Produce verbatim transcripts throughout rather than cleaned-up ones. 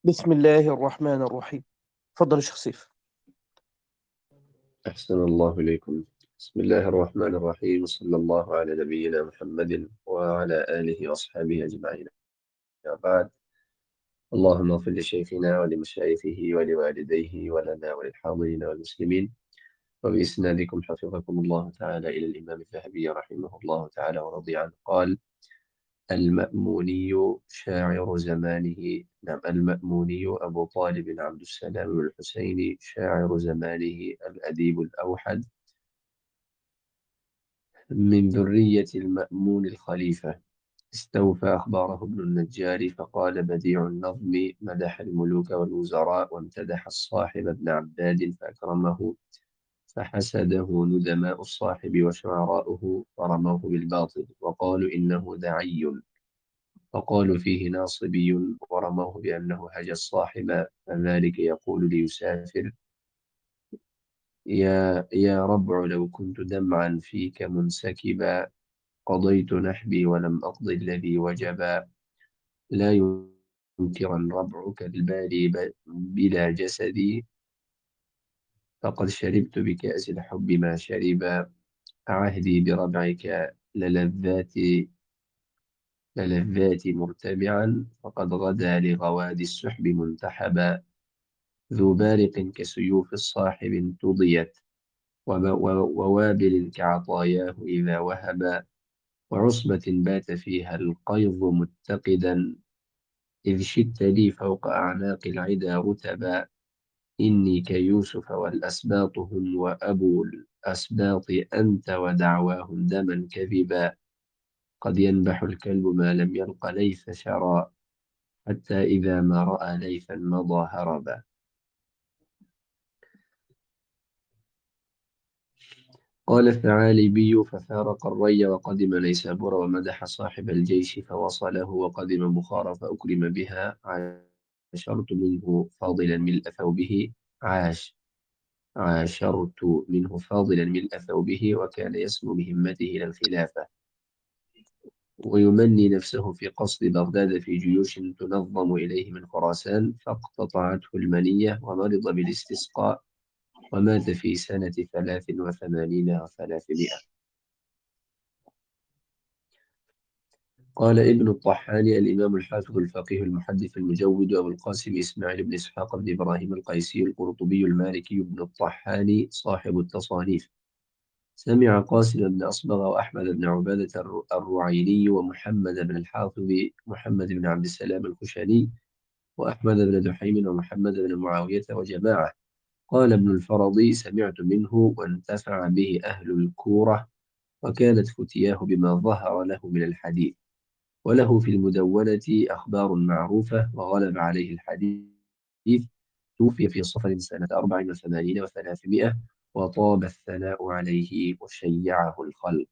بسم الله الرحمن الرحيم. تفضل يا شيخ سيف. أحسن الله إليكم. بسم الله الرحمن الرحيم، صلى الله على نبينا محمد وعلى آله وأصحابه أجمعين. أما بعد، اللهم اغفر لشيخنا ولمشايخه ولوالديه ولنا وللحاضرين والمسلمين. وبإسنادكم حفظكم الله تعالى إلى الإمام الذهبي رحمه الله تعالى ورضي عنه قال: المأموني شاعر زمانه. نعم، المأموني أبو طالب عبد السلام بن الحسين شاعر زمانه، الأديب الأوحد من ذرية المأمون الخليفة. استوفى أخباره ابن النجار فقال: بديع النظم مدح الملوك والوزراء، وامتدح الصاحب ابن عباد فأكرمه، فحسده ندماء الصاحب وشعراؤه فرموه بالباطل، وقالوا إنه دعي، وقالوا فيه ناصبي، ورموه بأنه هجى الصاحب، فذلك يقول ليسافر: يا يا ربع لو كنت دمعا فيك منسكبا، قضيت نحبي ولم أقض الذي وجبا. لا ينكرن ربعك الباري ب- بلا جسدي، فقد شربت بكأس الحب ما شربا. عهدي بربعك للذات للذات مرتبعا، فقد غدا لغوادي السحب منتحبا. ذو بارق كسيوف الصاحب انتضيت، وب- و- ووابل كعطاياه إذا وهبا. وعصبة بات فيها القيظ متقدا، إذ شدت لي فوق أعناق العدا رتبا. إني كيوسف والأسباط هم، وأبو الأسباط أنت ودعواهم دما كذبا. قد ينبح الكلب ما لم يلق ليث شرى، حتى إذا ما رأى ليثا مضى هربا. قال الثعالبي: ففارق الري وقدم نيسابور، ومدح صاحب الجيش فوصله، وقدم بخارى فأكرم بها. عاشرت منه فاضلا ملء ثوبه عاش عاشرت منه فاضلا ملء ثوبه، وكان يسمو بهمته إلى الخلافة، ويمني نفسه في قصد بغداد في جيوش تنظم إليه من خراسان، فاقتطعته المنية ومرض بالاستسقاء، ومات في سنة ثلاث وثمانين وثلاثمائة. قال ابن الطحاني: الإمام الحافظ الفقيه المحدث المجود أبو القاسم إسماعيل بن إسحاق بن إبراهيم القيسي القرطبي المالكي ابن الطحاني صاحب التصانيف، سمع قاسم بن أصبغ وأحمد بن عبادة الر- الرعيني، ومحمد بن الحافظ محمد بن عبد السلام الخشني، وأحمد بن دحيم، ومحمد بن معاوية وجماعة. قال ابن الفرضي: سمعت منه وانتفع به أهل الكورة، وكانت فتياه بما ظهر له من الحديث، وله في المدونة أخبار معروفة، وغلب عليه الحديث. توفي في صفر سنة أربع وثمانين وثلاثمائة، وطاب الثناء عليه وشيعه الخلق.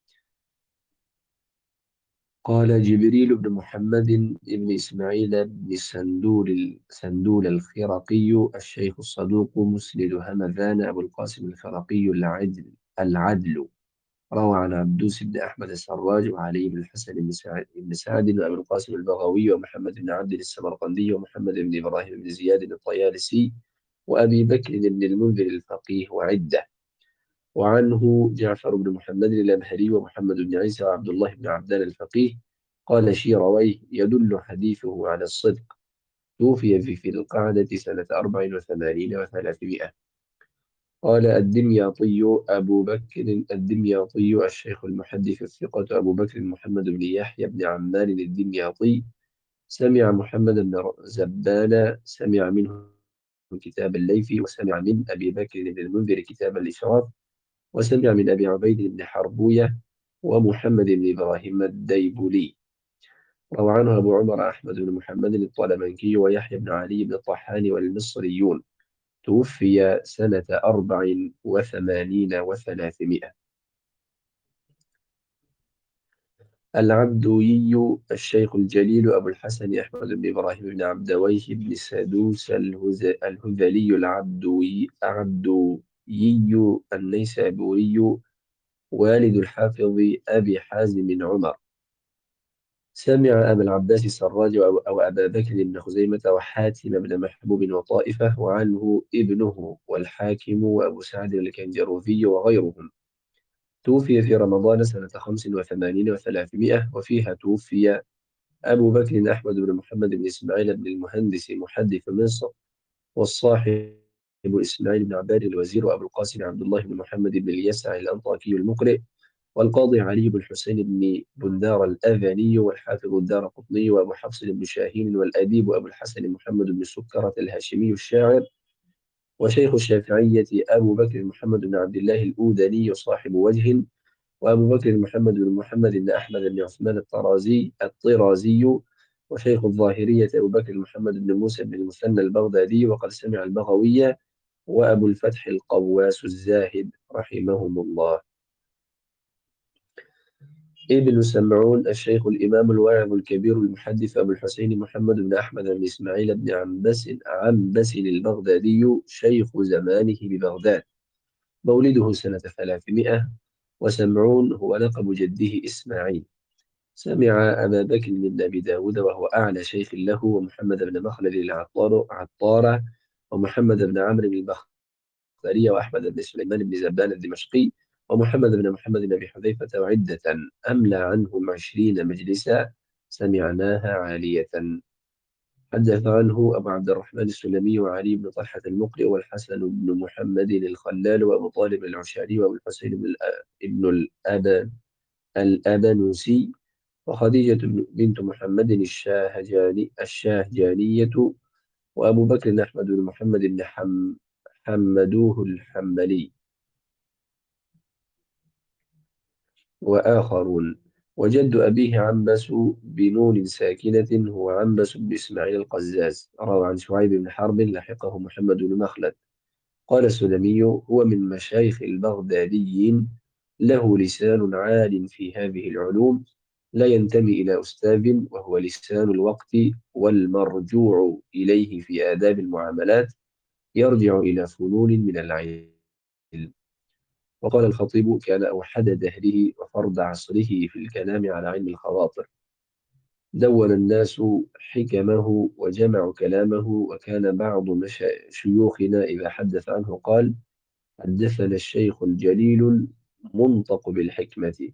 قال جبريل بن محمد بن إسماعيل بن سندول سندول الخرقي الشيخ الصدوق مسند همذان أبو القاسم الخرقي العدل العدل روى عن عبدوس بن أحمد السراج، وعلي بن الحسن بن سعد بن سعد، وأبي القاسم البغوي، ومحمد بن عبد السمرقندي، ومحمد بن إبراهيم بن زياد الطيالسي، وأبي بكر بن المنذر الفقيه وعدة. وعنه جعفر بن محمد الأمهري، ومحمد بن عيسى، وعبد الله بن عبدان الفقيه. قال شيرويه: يدل حديثه على الصدق. توفي في في القعدة سنة أربع وثمانين وثلاثمائة. قال الدمياطي أبو بكر الدمياطي الشيخ المحدث الثقة أبو بكر محمد بن يحيى بن عمان الدمياطي، سمع محمد بن زبان سمع منه كتاب الليثي، وسمع من أبي بكر بن المنذر كتاب الإشراف، وسمع من أبي عبيد بن حربوية ومحمد بن إبراهيم الديبولي. روى عنه أبو عمر أحمد بن محمد الطلمنكي، ويحيى بن علي بن الطحان والمصريون. توفي سنة أربع وثمانين وثلاثمائة. العبدوي الشيخ الجليل أبو الحسن أحمد بن إبراهيم بن عبدويه بن سدوس الهز- الهذلي العبدوي عبدوي النيسابوري، والد الحافظ أبي حازم عمر. سمع أبا العباس السراج أو, أو أبا بكر بن خزيمة وحاتم بن محبوب وطائفة وعنه ابنه والحاكم وأبو سعد الكنجروفي وغيرهم. توفي في رمضان سنة خمس وثمانين وثلاثمائة، وفيها توفي أبو بكر أحمد بن محمد بن إسماعيل بن المهندس محدث مصر، والصاحب إسماعيل بن عباد الوزير، وأبو القاسم عبد الله بن محمد بن اليسع الأنطاكي المقرئ، والقاضي علي بن حسين بن بندار الأذني، والحافظ الدارقطني، وأبو حفص بن شاهين، والأديب أبو الحسن محمد بن سكرة الهاشمي الشاعر، وشيخ الشافعية أبو بكر محمد بن عبد الله الأودني صاحب وجه، وأبو بكر محمد بن محمد بن أحمد بن عثمان الطرازي الطرازي، وشيخ الظاهرية أبو بكر محمد بن موسى بن المثنى البغدادي، وقد سمع البغوية، وأبو الفتح القواس الزاهد رحمهم الله. ابن سمعون الشيخ الإمام الواعظ الكبير المحدث أبو الحسين محمد بن أحمد بن إسماعيل بن عنبس عنبس البغدادي شيخ زمانه ببغداد، مولده سنة ثلاثمائة، وسمعون هو لقب جده إسماعيل. سمع أبا بكر بن أبي داود وهو أعلى شيخ له، ومحمد بن مخلد العطار عطارة، ومحمد بن عمرو بن البختري، وأحمد بن سليمان بن زبان الدمشقي، ومحمد بن محمد بن أبي حذيفة، وعدة أملى عنهم عشرين مجلسا سمعناها عالية. حدث عنه أبو عبد الرحمن السلمي، وعلي بن طلحة المقرئ، والحسن بن محمد الخلال، وأبو طالب العشاري، وأبو الحسين بن الأ- ابن الأب الأبنوسي، وخديجة بنت محمد الشاهجاني الشاهجانية، وأبو بكر أحمد بن محمد بن حم حمدوه الحنبلي، وآخرون. وجد أبيه عنبس بنون ساكنة هو عنبس بن إسماعيل القزاز، روى عن شعيب بن حرب لحقه محمد بن مخلد. قال السلمي: هو من مشايخ البغداديين، له لسان عال في هذه العلوم، لا ينتمي إلى أستاذ، وهو لسان الوقت والمرجوع إليه في آداب المعاملات، يرجع إلى فنون من العلم. وقال الخطيب: كان أوحد دهره وفرد عصره في الكلام على علم الخواطر، دون الناس حكمه وجمعوا كلامه، وكان بعض مشا- شيوخنا إذا حدث عنه قال: حدثنا الشيخ الجليل المنطق بالحكمة.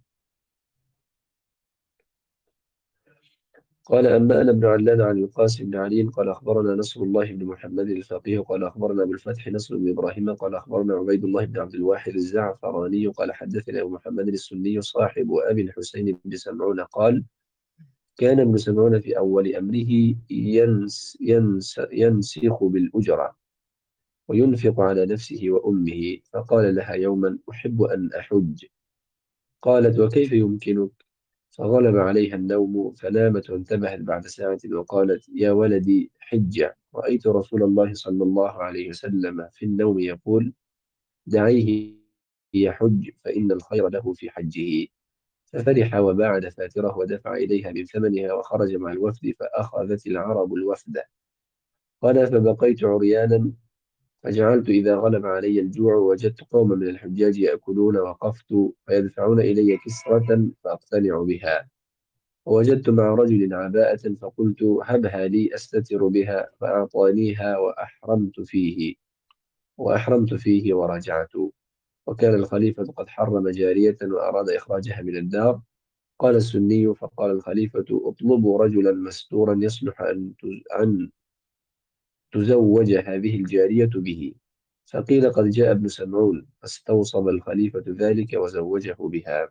قال أنبأنا ابن علان عن القاسم بن علي قال أخبرنا نصر الله بن محمد الفقيه قال أخبرنا أبو الفتح نصر بن إبراهيم قال أخبرنا عبيد الله بن عبد الواحد الزعفراني قال حدثنا أبو محمد السني صاحب أبي الحسين بن سمعون قال: كان ابن سمعون في أول أمره ينس ينس ينسخ بالأجرة وينفق على نفسه وأمه، فقال لها يوما: أحب أن أحج. قالت: وكيف يمكنك؟ فغلب عليها النوم فنامت، وانتبهت بعد ساعة وقالت: يا ولدي حج، رأيت رسول الله صلى الله عليه وسلم في النوم يقول: دعيه يحج فإن الخير له في حجه. ففرح وباع دفاتره ودفع إليها من ثمنها وخرج مع الوفد، فأخذت العرب الوفد. قال: فبقيت عريانا، فجعلت إذا غلب علي الجوع وجدت قوما من الحجاج يأكلون وقفت فيدفعون إلي كسرة فأقتنع بها، ووجدت مع رجل عباءة فقلت: هبها لي أستتر بها، فأعطانيها وأحرمت فيه وأحرمت فيه ورجعت. وكان الخليفة قد حرم جارية وأراد إخراجها من الدار. قال السني: فقال الخليفة: اطلبوا رجلا مستورا يصلح أن تز- أن تزوج هذه الجارية به. فقيل: قد جاء ابن سمعون، فاستوصب الخليفة ذلك وزوجه بها.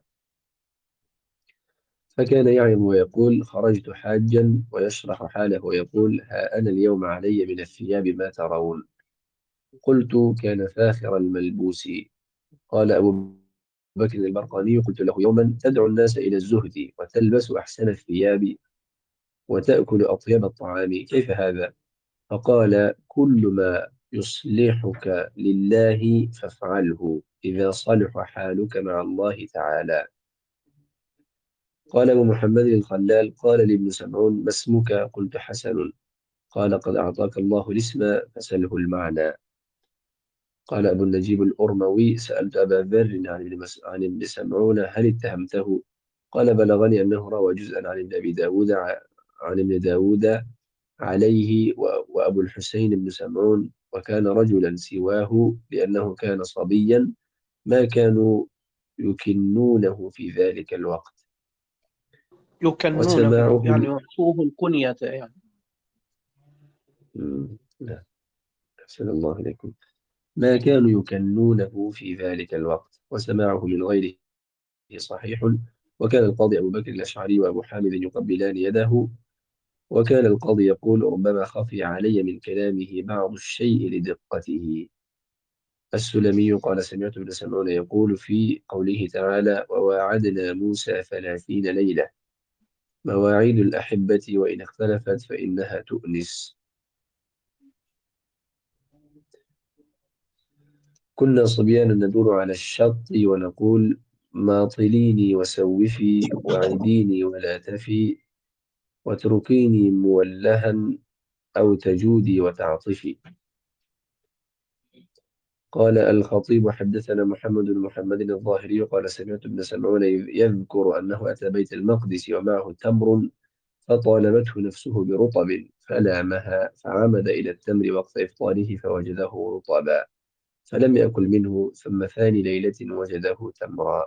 فكان يعظ ويقول: خرجت حاجا، ويشرح حاله ويقول: ها أنا اليوم علي من الثياب ما ترون. قلت: كان فاخر الملبوس. قال أبو بكر البرقاني: قلت له يوما: تدعو الناس إلى الزهد وتلبس أحسن الثياب وتأكل أطيب الطعام، كيف هذا؟ فقال: كل ما يصلحك لله فافعله، إذا صلح حالك مع الله تعالى. قال أبو محمد الخلال: قال لابن سمعون: ما اسمك؟ قلت: حسن. قال: قد أعطاك الله الاسم فسله المعنى. قال أبو النجيب الأرموي: سألت أبا ذر عن ابن مس- عن ابن سمعون هل اتهمته؟ قال بلغني أنه روى جزءا عن ابن أبي داود ع- عن ابن داود عليه و- وأبو الحسين بن سمعون، وكان رجلا سواه لأنه كان صبيا ما كانوا يكنونه في ذلك الوقت. يكنونه وسماعه يعني يعطوه الكنية يعني. مم، لا، أحسن الله إليكم. ما كانوا يكنونه في ذلك الوقت. وسماعه من غيره صحيح. وكان القاضي أبو بكر الأشعري وأبو حامد يقبلان يده. وكان القاضي يقول ربما خفي علي من كلامه بعض الشيء لدقته. السلمي قال سمعت ابن سمعون يقول في قوله تعالى وواعدنا موسى ثلاثين ليلة مواعيد الأحبة وإن اختلفت فإنها تؤنس. كنا صبيانا ندور على الشط ونقول ماطليني وسوفي وعديني ولا تفي واتركيني مولها أو تجودي وتعطفي. قال الخطيب حدثنا محمد بن محمد الظاهري قال سمعت ابن سمعون يذكر أنه أتى بيت المقدس ومعه تمر فطالبته نفسه برطب فلامها فعمد إلى التمر وقت إفطاره فوجده رطبا فلم يأكل منه ثم ثاني ليلة وجده تمرا.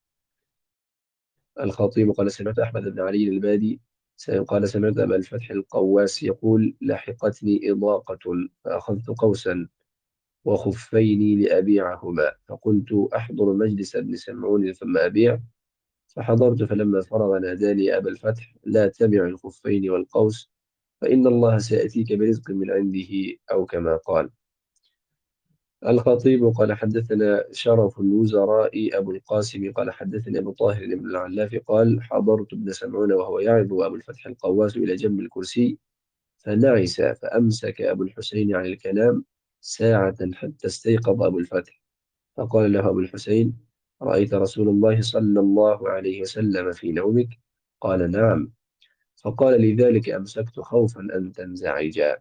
الخطيب قال سمعت أحمد بن علي البادي قال سمعت أبا الفتح القواس يقول لحقتني إضاقة فأخذت قوسا وخفين لأبيعهما فقلت أحضر مجلس ابن سمعون ثم أبيع. فحضرت فلما فرغ ناداني يا أبا الفتح لا تبع الخفين والقوس فإن الله سيأتيك برزق من عنده أو كما قال. الخطيب قال حدثنا شرف الوزراء أبو القاسم قال حدثني أبو طاهر بن العلاف قال حضرت ابن سمعون وهو يعظ أبو الفتح القواس إلى جنب الكرسي فنعس فأمسك أبو الحسين عن الكلام ساعة حتى استيقظ أبو الفتح فقال له أبو الحسين رأيت رسول الله صلى الله عليه وسلم في نومك؟ قال نعم. فقال لذلك أمسكت خوفا أن تنزعجا.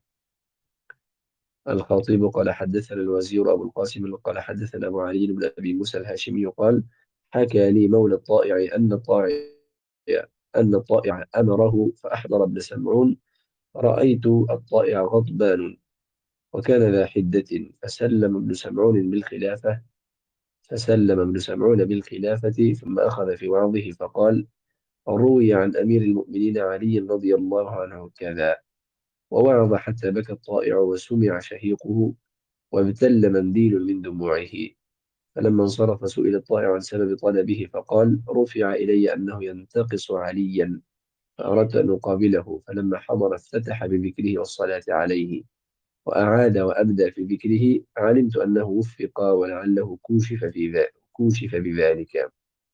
الخطيب قال حدثنا الوزير أبو القاسم قال حدثنا أبو علي بن أبي موسى الهاشمي قال حكى لي مولى الطائع أن الطائع أن الطائع أمره فأحضر ابن سمعون رأيت الطائع غضبان وكان ذا حدة فسلم ابن سمعون بالخلافة فسلم ابن سمعون بالخلافة ثم أخذ في وعظه فقال روي عن أمير المؤمنين علي رضي الله عنه كذا ووعظ حتى بكى الطائع وسمع شهيقه وابتل منديل من دموعه. فلما انصرف سئل الطائع عن سبب طلبه فقال رفع إلي أنه ينتقص عليا فأردت أن أقابله فلما حضر افتتح بذكره والصلاة عليه وأعاد وأبدأ في ذكره علمت أنه وفق ولعله كوشف في ذلك كوشف بذلك.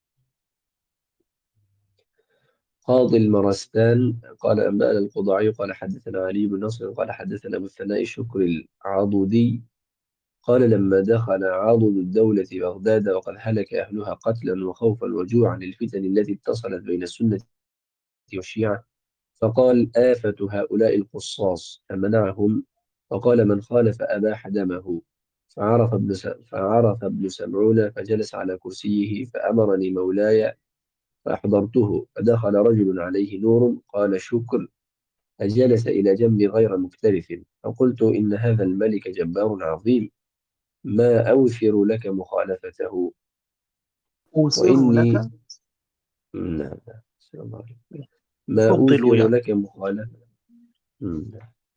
قاضي المرستان قال أنبأنا القضاعي قال حدثنا علي بن نصر قال حدثنا أبو الثناء شكر العضدي قال لما دخل عضد الدولة بغداد وقد هلك أهلها قتلا وخوفا وجوعا للفتن التي اتصلت بين السنة والشيعة فقال آفة هؤلاء القصاص فمنعهم وقال من خالف أباح دمه. فعرف ابن س... فعرف ابن سمعون فجلس على كرسيه فأمرني مولاي فأحضرته فدخل رجل عليه نور قال شكر فجلس إلى جنبي غير مكترث فقلت إن هذا الملك جبار عظيم ما أوثر لك مخالفته أوثر لك. وإني نعم نعم. أحسن الله عليك. ما أفضل أوثر يعني، لك مخالفة نعم.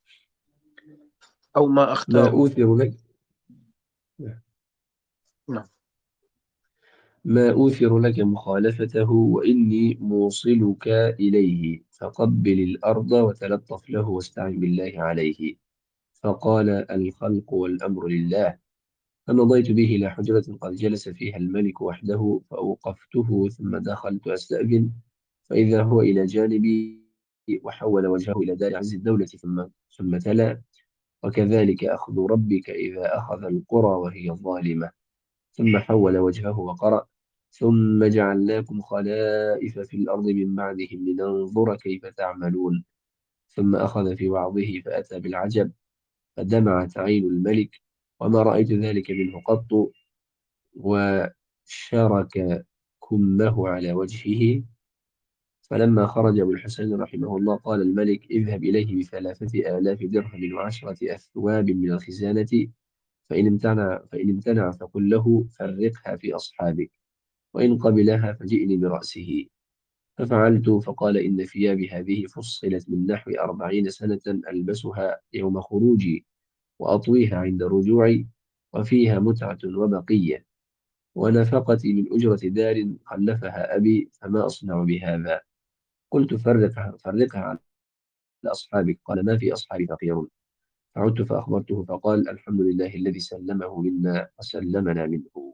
أو ما ما أختار. أوثر لك نعم. ما أوثر لك مخالفته وإني موصلك إليه فقبل الأرض وتلطف له واستعن بالله عليه. فقال الخلق والأمر لله. فمضيت به إلى حجرة قد جلس فيها الملك وحده فأوقفته ثم دخلت أستأذن فإذا هو إلى جانبي وحول وجهه إلى دار عز الدولة ثم ثم تلا وكذلك أخذ ربك إذا أخذ القرى وهي ظالمة ثم حول وجهه وقرأ ثم جعلناكم خلائف في الأرض من بعدهم لننظر كيف تعملون. ثم أخذ في وعظه فأتى بالعجب فدمعت عين الملك وما رأيت ذلك منه قط وشرك كمه على وجهه فلما خرج أبو الحسين رحمه الله قال الملك اذهب إليه بثلاثة آلاف درهم وعشرة أثواب من الخزانة، فإن امتنع فإن امتنع فقل له فرقها في أصحابك، وإن قبلها فجئني برأسه. ففعلت، فقال إن ثيابي هذه فصلت من نحو أربعين سنة ألبسها يوم خروجي وأطويها عند رجوعي، وفيها متعة وبقية، ونفقتي من أجرة دار خلفها أبي، فما أصنع بهذا؟ قلت فرقها فرقها على أصحابك. قال ما في أصحابي فقير. فعدت فأخبرته فقال الحمد لله الذي سلمه منا وسلمنا منه.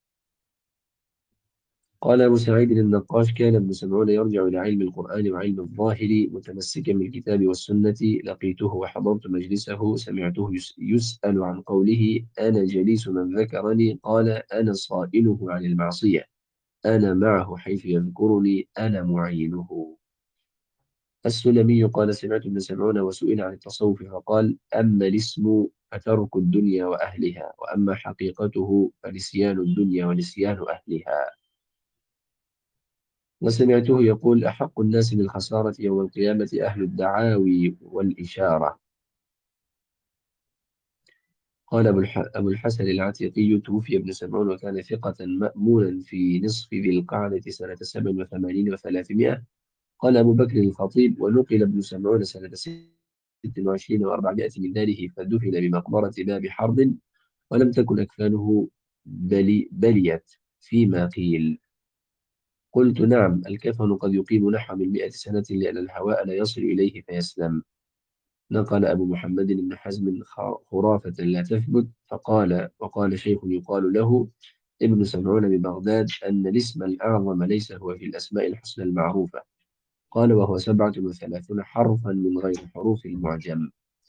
قال أبو سعيد النقاش كان ابن سمعون يرجع إلى علم القرآن وعلم الظاهر متمسكا بالكتاب والسنة، لقيته وحضرت مجلسه سمعته يس- يسأل عن قوله أنا جليس من ذكرني، قال أنا صائله عن المعصية، أنا معه حيث يذكرني، أنا معينه. السلمي قال سمعت ابن سمعون وسئل عن التصوف فقال أما الاسم فترك الدنيا وأهلها، وأما حقيقته فنسيان الدنيا ونسيان أهلها. وسمعته يقول أحق الناس بالخسارة يوم القيامة أهل الدعاوي والإشارة. قال أبو الح- أبو الحسن العتيقي توفي ابن سمعون وكان ثقة مأمونا في نصف ذي القعدة سنة سبع وثمانين وثلاثمائة. قال أبو بكر الخطيب ونقل ابن سمعون سنة ست وعشرين وأربعمائة من داره، فدفن بمقبرة باب حرب، ولم تكن أكفانه بلي بليت فيما قيل. قلت نعم، الكفن قد يقيم نحو من مئة سنة لأن الهواء لا يصل إليه فيسلم. نقل أبو محمد بن حزم خ- خرافة لا تثبت، فقال وقال شيخ يقال له ابن سمعون ببغداد أن الاسم الأعظم ليس هو في الأسماء الحسنى المعروفة، قال وهو سبعة وثلاثون حرفا من غير حروف المعجم.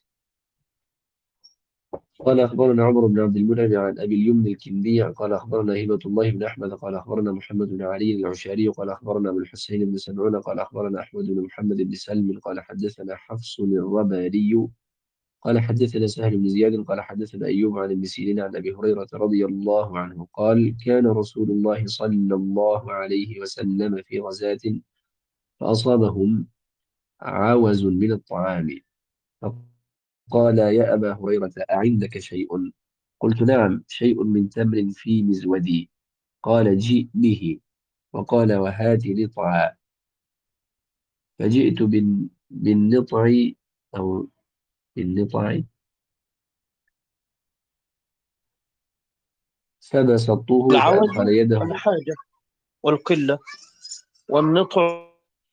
قال أخبرنا عمر بن عبد المنعم عن أبي اليمن الكندي قال أخبرنا هبة الله بن أحمد قال أخبرنا محمد بن علي العشاري قال أخبرنا أبو الحسين بن سمعون قال أخبرنا أحمد بن محمد بن سلم قال حدثنا حفص الرباني قال حدثنا سهل بن زياد قال حدثنا أيوب عن ابن سيرين عن أبي هريرة رضي الله عنه قال كان رسول الله صلى الله عليه وسلم في غزاة فأصابهم عوز من الطعام، فقال يا أبا هريرة أعندك شيء؟ قلت نعم، شيء من تمر في مزودي. قال جئ به. وقال وهات نطعا. فجئت بال- بالنطع أو بالنطع فبسطته العوز فأدخل يده. الحاجة والقلة، والنطع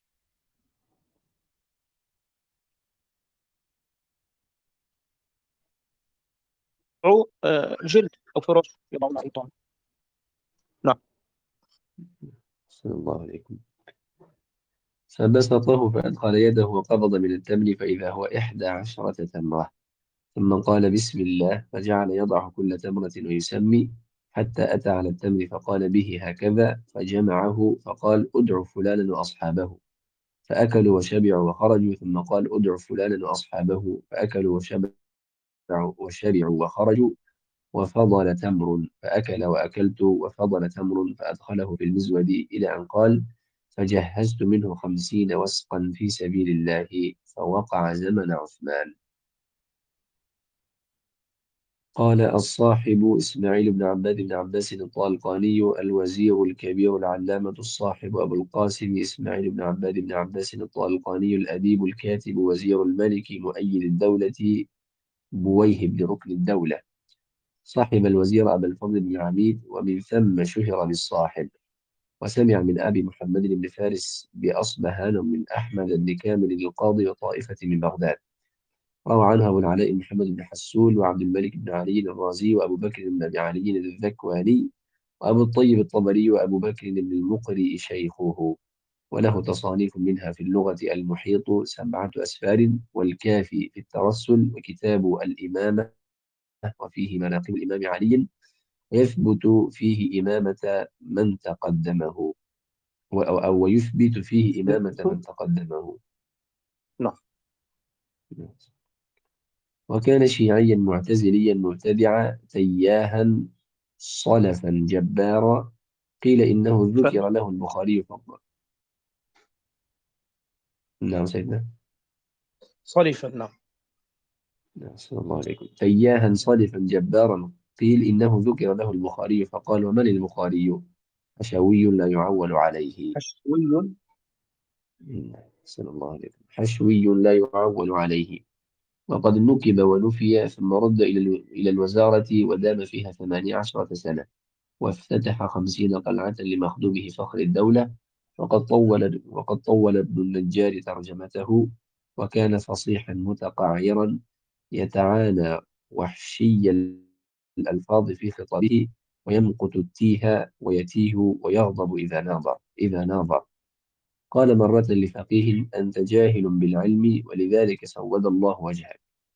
آه، جلد أو فراش يضعون عليه الطعام. نعم. صلى الله عليكم. فبسطه فأدخل يده وقبض من التمر فإذا هو إحدى عشرة تمرة، ثم قال بسم الله فجعل يضع كل تمرة ويسمي، حتى أتى على التمر فقال به هكذا فجمعه، فقال ادع فلانا وأصحابه، فأكلوا وشبعوا وخرجوا، ثم قال ادع فلانا وأصحابه، فأكلوا وشبعوا وشبعوا وخرجوا، وفضل تمر، فأكل وأكلت وفضل تمر، فأدخله في المزود إلى أن قال فجهزت منه خمسين وسقا في سبيل الله، فوقع زمن عثمان. قال الصاحب إسماعيل بن عباد بن عباس الطالقاني الوزير الكبير العلامة الصاحب أبو القاسم إسماعيل بن عباد بن عباس الطالقاني الأديب الكاتب وزير الملك مؤيد الدولة بويه بن ركن الدولة، صاحب الوزير أبا الفضل بن عبيد، ومن ثم شهر بالصاحب. وسمع من أبي محمد بن فارس بأصبهان من أحمد بن كامل القاضي وطائفة من بغداد. روى عنها أبو العلاء محمد بن حسون وعبد الملك بن علي الرازي وأبو بكر بن أبي علي الذكواني وأبو الطيب الطبري وأبو بكر بن المقري شيخه. وله تصانيف منها في اللغة المحيط سبعة أسفار، والكافي في الترسل، وكتاب الإمامة، وفيه مناقب الإمام علي، ويثبت فيه إمامة من تقدمه، و- أو أو ويثبت فيه إمامة من تقدمه. نعم. وكان شيعيا معتزليا مبتدعا تياها صلفا جبارا، قيل إنه ف... ذكر له البخاري فقط. نعم سيدنا. صلفا، نعم. نعم، صلى الله عليكم. تياها صلفا جبارا. قيل إنه ذكر له البخاري فقال: ومن البخاري؟ حشوي لا يعول عليه. حشوي. نعم، صلى الله عليكم. حشوي لا يعول عليه. وقد نكب ونفي ثم رد إلى الو- إلى الوزارة ودام فيها ثمانية عشرة سنة، وافتتح خمسين قلعة لمخدومه فخر الدولة. وقد طول وقد طول ابن النجار ترجمته، وكان فصيحا متقعرا يتعانى وحشي الألفاظ في خطابه، ويمقت التيه ويتيه ويغضب إذا ناظر إذا ناظر. قال مرة لفقيه: أنت جاهل بالعلم، ولذلك سود الله وجهك.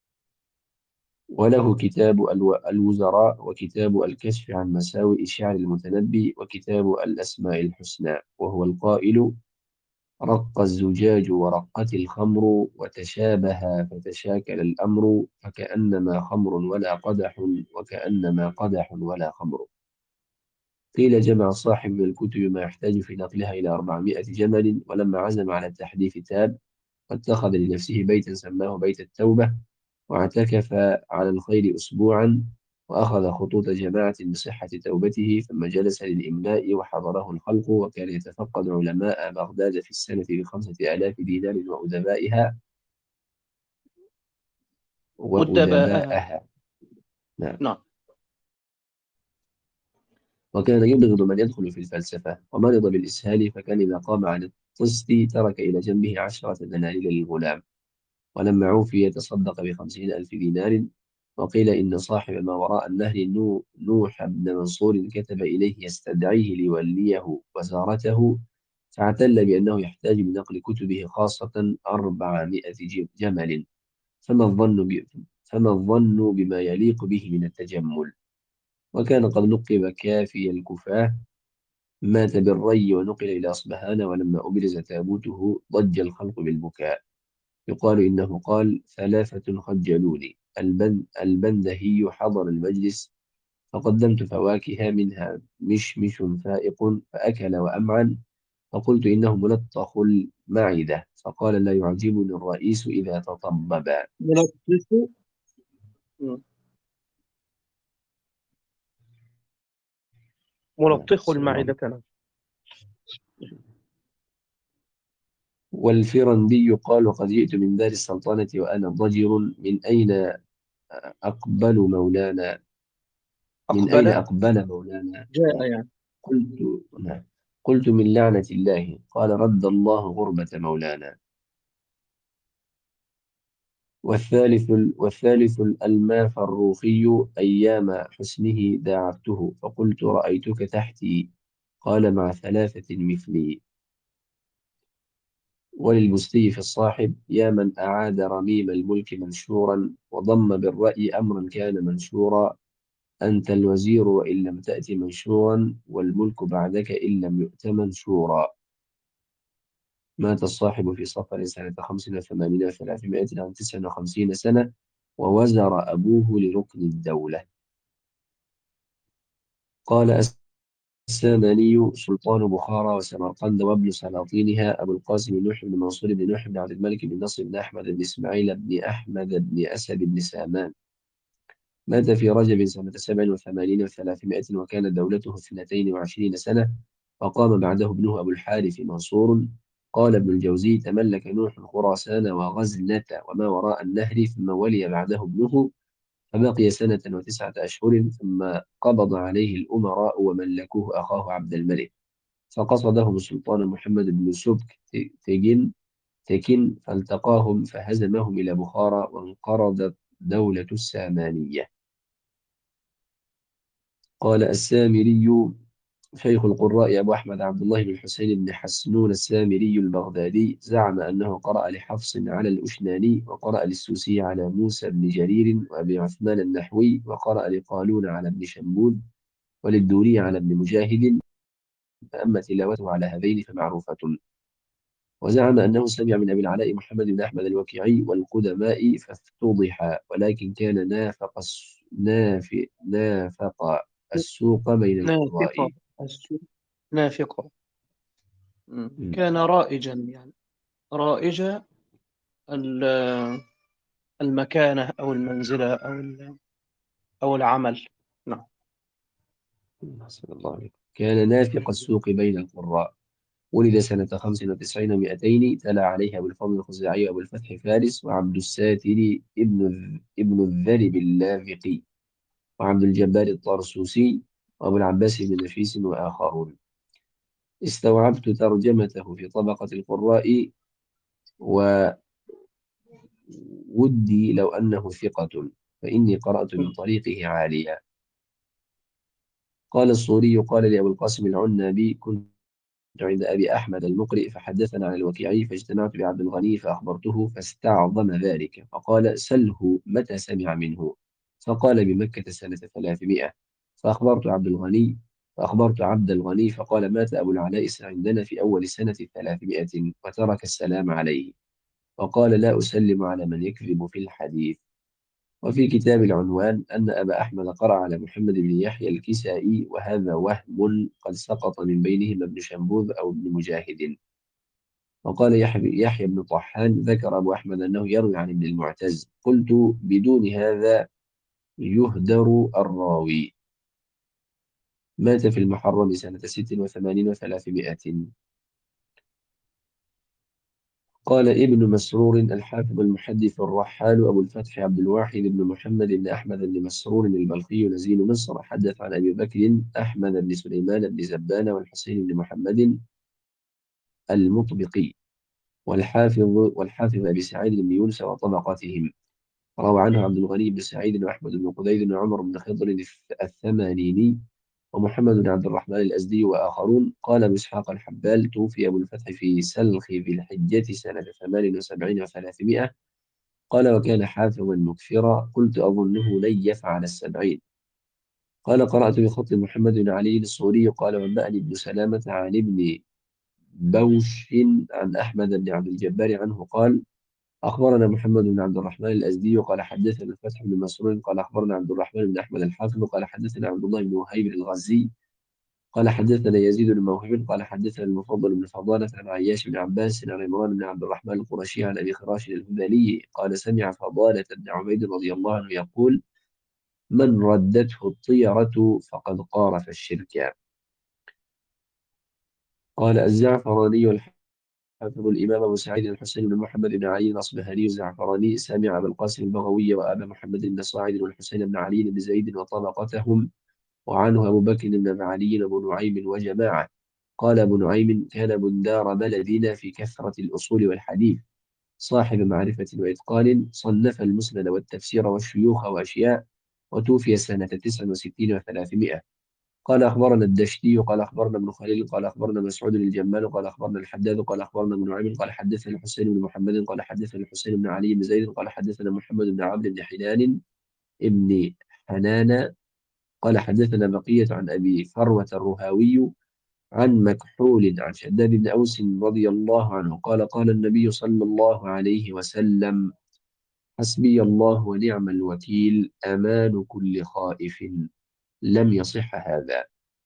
وله كتاب الو- الوزراء، وكتاب الكشف عن مساوئ شعر المتنبي، وكتاب الأسماء الحسنى، وهو القائل: رق الزجاج ورقت الخمر، وتشابه فتشاكل الأمر، فكأنما خمر ولا قدح، وكأنما قدح ولا خمر. قيل: جمع صاحب من الكتب ما يحتاج في نقلها إلى أربعمائة جمل، ولما عزم على التحديث تاب، واتخذ لنفسه بيتا سماه بيت التوبة، واعتكف على الخير أسبوعا، وأخذ خطوط جماعة بصحة توبته، ثم جلس للإملاء وحضره الخلق، وكان يتفقد علماء بغداد في السنة بخمسة آلاف دينار وأدبائها أدباءها. وأدباءها. نعم. نعم. وكان يبغض من يدخل في الفلسفة، ومرض بالإسهال، فكان إذا قام عن الطست ترك إلى جنبه عشرة دنانير للغلام. ولما عوفي تصدق بخمسين ألف دينار. وقيل إن صاحب ما وراء النهر نو- نوح بن منصور كتب إليه يستدعيه ليوليه وزارته، فاعتل بأنه يحتاج بنقل كتبه خاصة أربعمائة ج- جمل. فما الظن ب... فما الظن بما يليق به من التجمل. وكان قد لقب كافي الكفاة. مات بالري ونقل إلى أصبهان، ولما أبرز تابوته ضج الخلق بالبكاء. يقال إنه قال: ثلاثة خجلوني. البن البندهي حضر المجلس، فقدمت فواكه، منها مشمش فائق فأكل وأمعن، فقلت: إنه ملطخ المعدة. فقال: لا يعجبني الرئيس إذا تطبب. ملطف. مم. نعم، ملطخ صلى الله المعدة، عليه. نعم. والفرندي قال: وقد جئت من دار السلطنة وأنا ضجر. من أين أقبل مولانا من أين أقبل. أقبل مولانا جاء نعم. يعني. قلت نعم. قلت: من لعنة الله. قال: رد الله غربة مولانا. والثالث والثالث المافروخي أيام حسنه داعبته، فقلت: رأيتك تحتي. قال: مع ثلاثة مثلي. وللبستي في الصاحب: يا من أعاد رميم الملك منشورا، وضم بالرأي أمرا كان منشورا، أنت الوزير وإن لم تأت منشورا، والملك بعدك إن لم يؤت منشورا. مات الصاحب في صفر سنة خمس وثمانين وثلاثمائة عن تسع وخمسين سنة، ووزر أبوه لركن الدولة. قال الساماني: سلطان بخارى وسمرقند وابن سلاطينها أبو القاسم نوح بن منصور بن نوح بن عبد الملك بن نصر بن أحمد بن إسماعيل بن أحمد بن أسد بن سامان. مات في رجب سنة سبع وثمانين وثلاثمائة، وكانت دولته اثنتين وعشرين سنة، وقام بعده ابنه أبو الحارث منصور. قال ابن الجوزي: تملك نوح خراسان وغزنة وما وراء النهر، ثم ولي بعده ابنه، فبقي سنة وتسعة أشهر، ثم قبض عليه الأمراء وملكوه أخاه عبد الملك، فقصدهم السلطان محمد بن سبك تجن تكن فالتقاهم فهزمهم إلى بخارى، وانقرضت دولة السامانية. قال السامري: شيخ القراء أبو أحمد عبد الله بن الحسين بن حسنون السامري البغدادي زعم أنه قرأ لحفص على الأشناني، وقرأ للسوسي على موسى بن جرير، وأبي عثمان النحوي، وقرأ لقالون على ابن شمود، وللدوري على ابن مجاهد، فأما تلاوته على هذين فمعروفة. وزعم أنه سمع من أبي العلاء محمد بن أحمد الوكيعي والقدماء فافتضح، ولكن كان نافق الس- ناف... نافق السوق بين نافقة. القراء. السوق. نافقة. مم. مم. كان رائجا يعني. رائجة ال- المكانة أو المنزلة أو ال- أو العمل. نعم. أحسن الله عليك. كان نافق السوق بين القراء. ولد سنة خمس وتسعين ومائتين. تلا عليه أبو الفضل الخزاعي وأبو الفتح فارس وعبد الساتر ابن الذ- ابن الذرب اللاذقي وعبد الجبار الطرسوسي وأبو العباس بن نفيس وآخرون. استوعبت ترجمته في طبقة القراء، وودي لو أنه ثقة، فإني قرأت من طريقه عاليا. قال الصوري قال لي أبو القاسم العنبي: كنت عند أبي أحمد المقرئ فحدثنا عن الوكيعي، فاجتمعت بعبد الغني فأخبرته فاستعظم ذلك، فقال: سله متى سمع منه؟ فقال: بمكة سنة ثلاثمائة. فأخبرت عبد الغني فأخبرت عبد الغني فقال: مات أبو العلاء عندنا في أول سنة ثلاثمائة وترك السلام عليه، وقال: لا أسلم على من يكذب في الحديث. وفي كتاب العنوان أن أبا أحمد قرأ على محمد بن يحيى الكسائي، وهذا وهم قد سقط من بينهم ابن شنبوذ أو ابن مجاهد. وقال يحيى يحيى بن طحان: ذكر أبو أحمد أنه يروي عن ابن المعتز. قلت: بدون هذا يهدر الراوي. مات في المحرم سنة ست وثمانين وثلاثمائة. قال ابن مسرور الحافظ المحدث الرحال أبو الفتح عبد الواحد بن محمد بن أحمد بن مسرور البلخي نزيل مصر، حدث عن أبي بكر أحمد بن سليمان بن زبان والحسين بن محمد المطبقي والحافظ والحافظ أبي سعيد بن يونس وطبقاتهم. روى عنه عبد الغني بن سعيد وأحمد بن قديد وعمر بن خضر الثمانيني ومحمد بن عبد الرحمن الأزدي وآخرون. قال أبو إسحاق الحبال: توفي أبو الفتح في سلخ ذي الحجة سنة ثمان وسبعين وثلاثمائة. قال: وكان حافظا مكثرا. قلت: أظنه لن يفعل السبعين. قال: قرأت بخط محمد بن علي الصوري. قال: وأنبأني ابن سلامة عن ابن بوش عن أحمد بن عبد الجبار عنه قال: أخبرنا محمد بن عبد الرحمن الأزدي قال حدثنا الفتح بن مسعود قال أخبرنا عبد الرحمن بن أحمد الحافظ قال حدثنا عبد الله بن وهيب الغزي قال حدثنا يزيد بن موهب قال حدثنا المفضل بن فضالة عن عياش بن عباس عن عمران بن عبد الرحمن القرشي عن أبي خراش الهذلي قال: سمع فضالة بن عبيد رضي الله عنه يقول: من ردته الطيرة فقد قارف الشرك. قال الزعفراني حافظ الإمام أبو سعيد الحسين بن محمد بن علي الأصبهاني الزعفراني: سمع أبا القاسم البغوي وأبا محمد بن صاعد والحسين بن علي بن زيد وطبقتهم، وعنه أبو بكر بن أبي علي وأبو نعيم وجماعة. قال أبو نعيم: كان بندار بلدنا في كثرة الأصول والحديث، صاحب معرفة وإتقان، صنف المسند والتفسير والشيوخ وأشياء، وتوفي سنة تسع وستين وثلاثمائة. قال أخبرنا الدشتي قال أخبرنا ابن خليل قال أخبرنا مسعود الجمال قال أخبرنا الحداد قال أخبرنا ابن نعيم قال حدثنا الحسين بن محمد قال حدثنا الحسين بن علي بن زيد قال حدثنا محمد بن عبد بن حنان ابن حنان قال حدثنا بقية عن أبي فروة الرهاوي عن مكحول عن شداد بن أوس رضي الله عنه قال: قال النبي صلى الله عليه وسلم: حسبي الله ونعم الوكيل، أمان كل خائف. لم يصح هذا.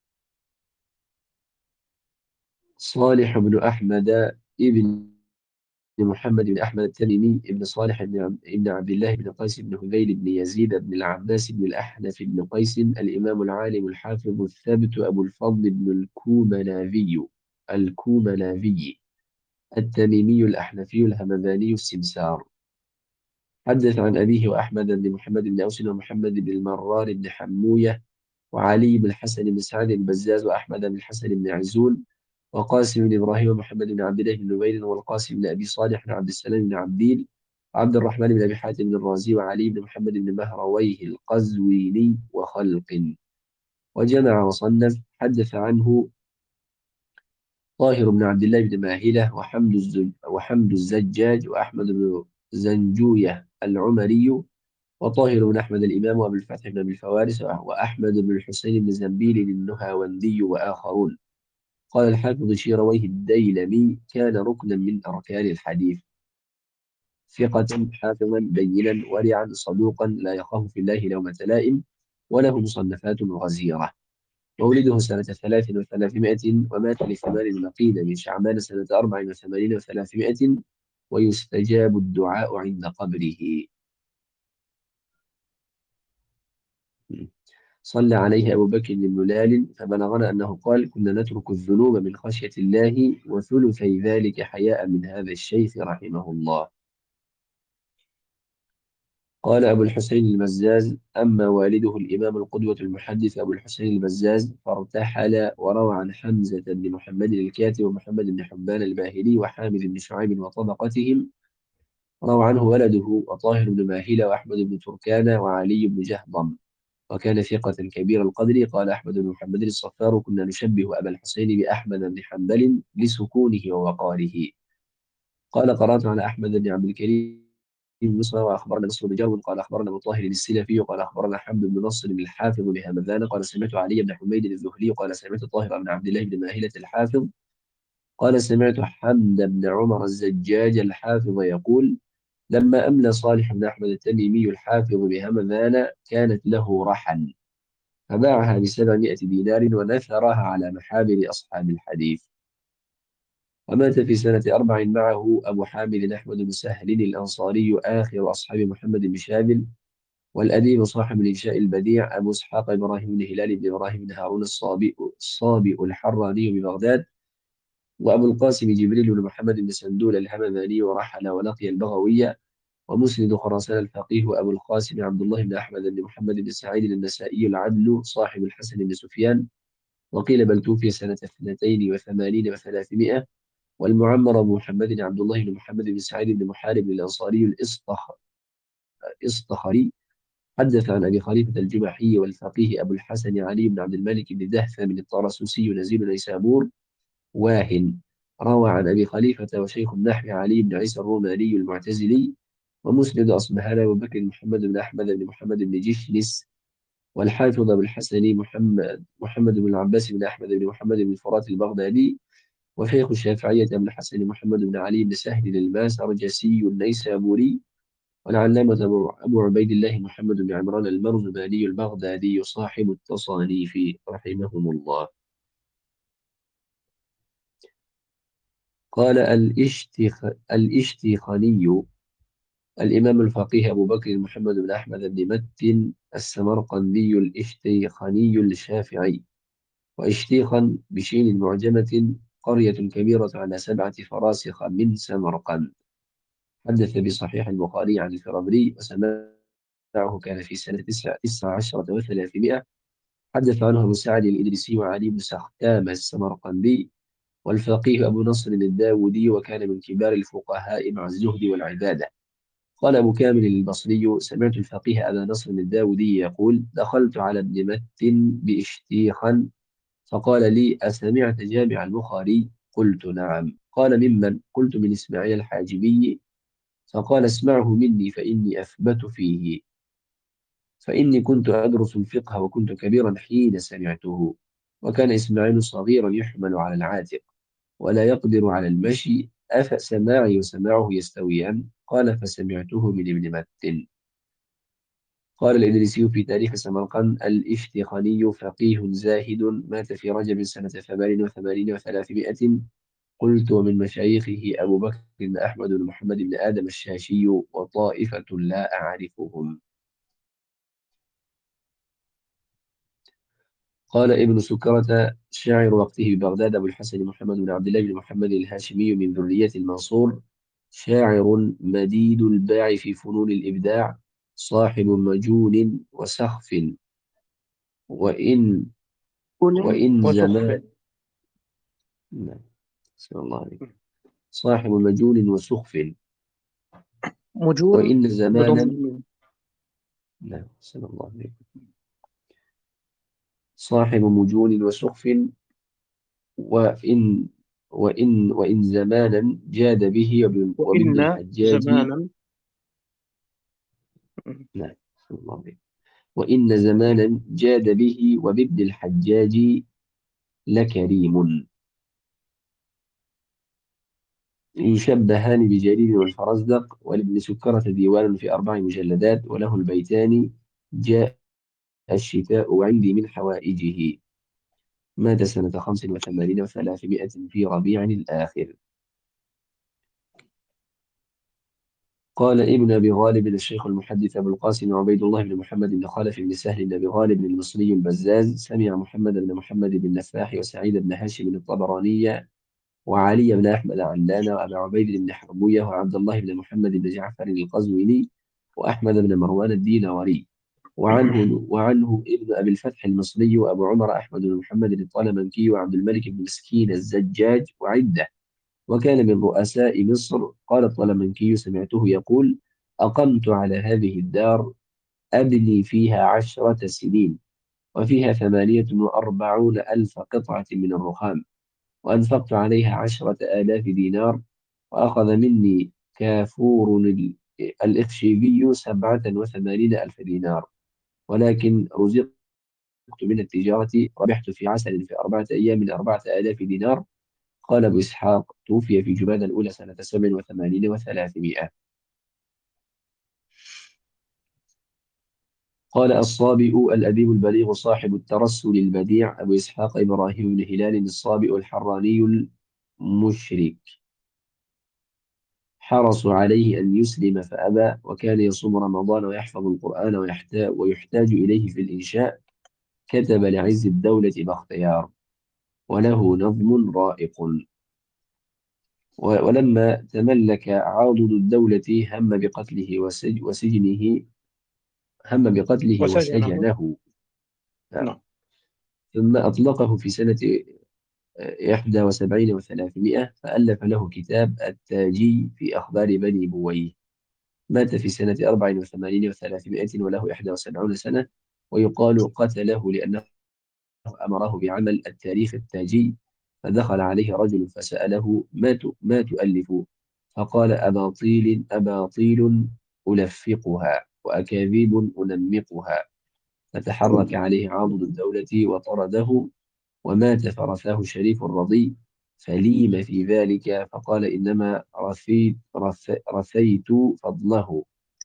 صالح بن أحمد ابن محمد بن أحمد التميمي ابن صالح بن عب- ابن عبد الله بن قيس بن هذيل بن يزيد بن العباس بن الأحنف بن قيس الإمام العالم الحافظ الثابت أبو الفضل بن الكومنافي الكومنافي التميمي الأحنفي الهمذاني السمسار. حدث عن أبيه وأحمد بن محمد بن أوس ومحمد بن المرار بن حموية وعلي بن الحسن بن سعد البزاز وأحمد بن الحسن بن عزول وقاسم بن إبراهيم ومحمد بن عبد الله بن نبيل والقاسم بن أبي صالح وعبد السلام بن عبديل وعبد الرحمن بن أبي حاتم بن الرازي وعلي بن محمد بن مهرويه القزويني وخلق. وجمع وصنف. حدث عنه طاهر بن عبد الله بن ماهلة وحمد الزج وحمد الزجاج وأحمد بن زنجوية العمري وطاهر بن أحمد الإمام وأبو الفتح بن أبي الفوارس وأحمد بن الحسين بن زنبيل النهاوندي وآخرون. قال الحافظ شيرويه الديلمي: كان ركنا من أركان الحديث، ثقة حافظا بينا ورعا صدوقا لا يخاف في الله لومة لائم، وله مصنفات غزيرة. مولده سنة ثلاث وثلاثمائة ومات لثمان بقين من شعبان سنة أربع وثمانين وثلاثمائة. ويستجاب الدعاء عند قبره. صلى عليه أبو بكر بن بلال فبلغنا أنه قال: كنا نترك الذنوب من خشية الله وثلثي ذلك حياء من هذا الشيخ رحمه الله. قال أبو الحسين المزاز: أما والده الإمام القدوة المحدث أبو الحسين المزاز فارتحل، وروى عن حمزة بن محمد الكاتب ومحمد بن حبان الباهلي وحامد بن شعيب وطبقتهم. روى عنه ولده وطاهر بن ماهلة وأحمد بن تركان وعلي بن جهضم، وكان ثقة كبير القدر. قال أحمد بن محمد الصفار: كنا نشبه أبا الحسين بأحمد بن حنبل لسكونه ووقاره. قال: قرأت على أحمد بن عبد الكريم مصر، وأخبرنا نصر بن جرم قال أخبرنا أبو طاهر السلفي قال أخبرنا حمد بن نصر الحافظ بهمذان قال سمعت علي بن حميد الذهلي قال سمعت طاهر بن عبد الله بن ماهلة الحافظ قال سمعت حمد بن عمر الزجاج الحافظ يقول: لما أملى صالح بن أحمد التميمي الحافظ بهمذان كانت له رحل، فباعها بسبعمائة دينار ونثرها على محابر أصحاب الحديث. ومات في سنة أربع معه أبو حامد أحمد بن سهل الأنصاري آخر أصحاب محمد بن شاذ، والأديب صاحب الإنشاء البديع أبو إسحاق إبراهيم بن هلال بن إبراهيم بن هارون الصابئ الصابئ الحراني ببغداد، وأبو القاسم جبريل بن محمد بن سندول الهمذاني ورحل ولقي البغوية. ومسند خراسان الفقيه أبو القاسم عبد الله بن أحمد بن محمد بن سعيد النسائي العدل صاحب الحسن بن سفيان، وقيل بل توفي سنة اثنتين وثمانين وثلاثمائة. والمعمر أبو محمد عبد الله بن محمد بن سعيد بن محارب الأنصاري الإصطخ- الإصطخري حدث عن أبي خليفة الجمحي والفقيه أبو الحسن علي بن عبد الملك بن دهثم الطرسوسي نزيل نيسابور واهن. روى عن أبي خليفة وشيخ النحو علي بن عيسى الروماني المعتزلي. ومسند أصبهان أبو بكر محمد بن أحمد بن محمد بن جشنس، والحافظ أبو الحسن محمد محمد بن العباس بن أحمد بن محمد بن الفرات البغدادي. وشيخ الشافعية أبو الحسن محمد بن علي بن سهل الماسرجسي النيسابوري. والعلامة أبو أبو عبيد الله محمد بن عمران المرزباني البغدادي صاحب التصانيف رحمهم الله. قال الاشتخ... الاشتيخاني الإمام الفقيه أبو بكر محمد بن أحمد بن متن السمرقندي الاشتيخاني الشافعي. واشتيخا بشين معجمة قرية كبيرة على سبعة فراسخ من سمرقند. حدث بصحيح البخاري عن الفرابري وسماعه كان في سنة تسعة تسعة عشرة وثلاثمائة. حدث عنه أبو سعد الإدريسي وعلي بن سختام السمرقندي، والفقيه أبو نصر الداودي، وكان من كبار الفقهاء مع الزهد والعبادة. قال أبو كامل البصري: سمعت الفقيه أبا نصر الداودي يقول: دخلت على ابن متن بإشتيخا فقال لي: أسمعت جامع البخاري؟ قلت: نعم. قال: ممن؟ قلت: من إسماعيل الحاجبي. فقال: اسمعه مني فإني أثبت فيه، فإني كنت أدرس الفقه وكنت كبيرا حين سمعته، وكان إسماعيل صغيرا يحمل على العاتق ولا يقدر على المشي، أفسماعي وسماعه يستويان؟ قال: فسمعته من ابن متن. قال الإدريسي في تاريخ سمرقند: الإفتخاني فقيه زاهد مات في رجب سنة ثمان وثمانين وثلاثمائة. قلت: ومن مشايخه أبو بكر بن أحمد بن محمد بن آدم الشاشي وطائفة لا أعرفهم. قال ابن سكرة شاعر وقته ببغداد أبو الحسن محمد بن عبد الله بن محمد الهاشمي من ذرية المنصور، شاعر مديد الباع في فنون الإبداع، صاحب مجون وسخف، وإن كل وإن وسخف. زمان. نعم. بسم الله عليك. صاحب مجون وسخف، مجون وإن بضم زمانا. الميم. نعم. بسم الله عليك. صاحب مجون وسخف، وإن وإن وإن زمانا جاد به وب- وبابن وإن الحجاج. زمانا. نعم. بسم الله عليك. وإن زمانا جاد به وبابن الحجاج لكريم، يشبهان بجرير والفرزدق. ولابن سكرة ديوان في أربع مجلدات، وله البيتان: جاء الشتاء وعندي من حوائجه. مات سنة خمس وثمانين وثلاثمائة في ربيع الآخر. قال ابن أبي غالب الشيخ المحدث أبو القاسم عبيد الله بن محمد بن خلف بن سهل بن أبي غالب المصري البزاز سمع محمد بن محمد بن نفاح وسعيد بن هاشم الطبراني وعلي بن أحمد علان وأبا عبيد بن حربية وعبد الله بن محمد بن جعفر القزويني وأحمد بن مروان الدينوري وعنه وعنه ابن أبي الفتح المصري وأبو عمر أحمد بن محمد الطلمنكي وعبد الملك بن مسكين الزجاج وعدة. وكان من رؤساء مصر. قال الطلمنكي سمعته يقول: أقمت على هذه الدار أبني فيها عشرة سنين، وفيها ثمانية وأربعون ألف قطعة من الرخام، وأنفقت عليها عشرة آلاف دينار، وأخذ مني كافور ال- الإخشيبي سبعة وثمانين ألف دينار، ولكن رزقت من التجارة ربحت في عسل في أربعة أيام من أربعة آلاف دينار. قال أبو إسحاق: توفي في جماد الأولى سنة سبع وثمانين وثلاثمائة. قال الصابئ الأديب البليغ صاحب الترسل البديع أبو إسحاق إبراهيم بن هلال الصابئ الحراني المشرك: حرصوا عليه أن يسلم فأبى، وكان يصوم رمضان ويحفظ القرآن ويحتاج, ويحتاج إليه في الإنشاء. كتب لعز الدولة باختيار، وله نظم رائق. و- ولما تملك عاضد الدولة هم بقتله وسج وسجنه هم بقتله وسجنه. وسجنه. نعم. نعم. ثم أطلقه في سنة إحدى وسبعين وثلاثمائة، فألف له كتاب التاجي في أخبار بني بويه. مات في سنة أربع وثمانين وثلاثمائة وله إحدى وسبعين سنة. ويقال قتله لأنه أمره بعمل التاريخ التاجي، فدخل عليه رجل فسأله: ما ت- ما تؤلف؟ فقال: أباطيل أباطيل ألفقها وأكاذيب أنمقها. فتحرك عليه عاضد الدولة وطرده، ومات فرثاه شريف الرضي، فليم في ذلك فقال: إنما رثيت, رث رثيت فضله،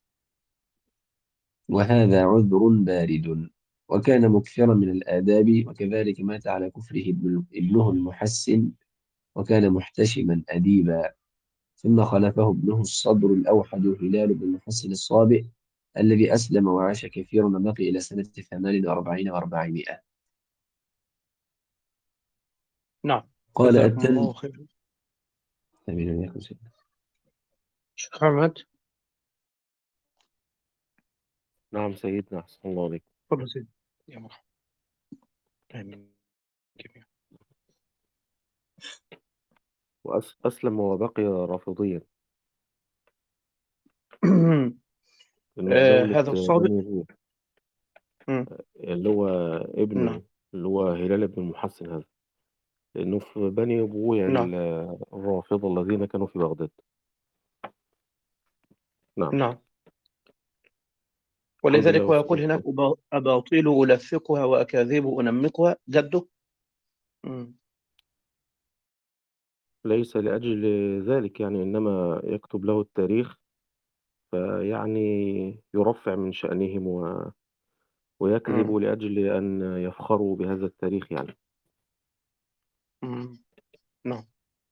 وهذا عذر بارد. وكان مكثرا من الآداب، وكذلك مات على كفره ابن- ابنه المحسن، وكان محتشما أديبا. ثم خلفه ابنه الصدر الأوحد هلال بن المحسن الصابئ، الذي أسلم وعاش كثيرا وبقي إلى سنة ثمان وأربعين وأربعمائة. نعم. قال جزاكم التل الله خير. آمين وإياكم سيدنا. شيخ أحمد. نعم سيدنا، أحسن الله عليك. تفضل سيدي. يا مرحبا. آمين جميعا. وأسلم وبقي رافضيا، إنه في آه دولة هذا الصادق. بني أبوه، مم. اللي هو نعم. ابنه، اللي هو هلال بن المحسن هذا، لأنه في بني أبوه يعني نعم. ال- الرافضة الذين كانوا في بغداد. نعم. نعم. الحمد لله ولذلك هو والصلاة يقول هناك: والسلام. أبا- أباطيل ألفقها وأكاذيب أنمقها، جده. مم. ليس لأجل ذلك يعني، إنما يكتب له التاريخ، فيعني يرفع من شأنهم و... ويكذب مم. لأجل أن يفخروا بهذا التاريخ يعني. مم. نعم.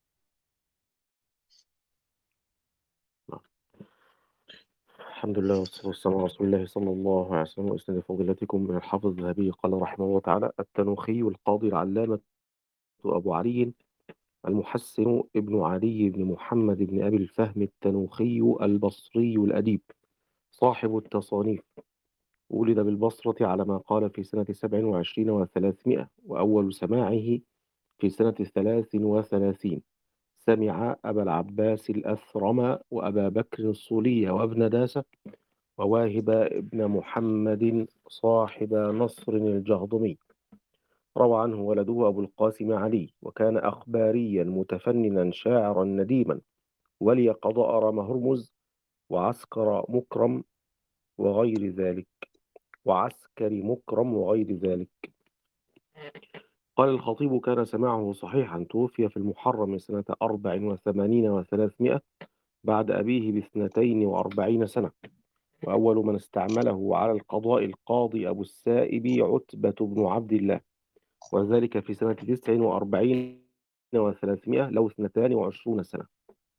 نعم. الحمد لله والصلاة والسلام على رسول الله صلى الله عليه وسلم. وإسناد فضيلتكم من الحافظ الذهبي قال رحمه الله تعالى: التنوخي القاضي العلامة أبو علي المحسن ابن علي بن محمد بن أبي الفهم التنوخي البصري الأديب صاحب التصانيف، ولد بالبصرة على ما قال في سنة سبع وعشرين وثلاثمائة، وأول سماعه في سنة ثلاث وثلاثين. سمع أبا العباس الأثرم وأبا بكر الصولي وابن داسة وواهب ابن محمد صاحب نصر الجهضمي. روى عنه ولده أبو القاسم علي، وكان أخباريا متفننا شاعرا نديما، ولي قضاء رام هرمز وعسكر مكرم وغير ذلك وعسكر مكرم وغير ذلك. قال الخطيب: كان سماعه صحيحا، توفي في المحرم سنة أربع وثمانين وثلاثمائة بعد أبيه باثنتين وأربعين سنة. وأول من استعمله على القضاء القاضي أبو السائب عتبة بن عبد الله، وذلك في سنة تسع وأربعين وثلاثمائة له اثنتان وعشرون سنة.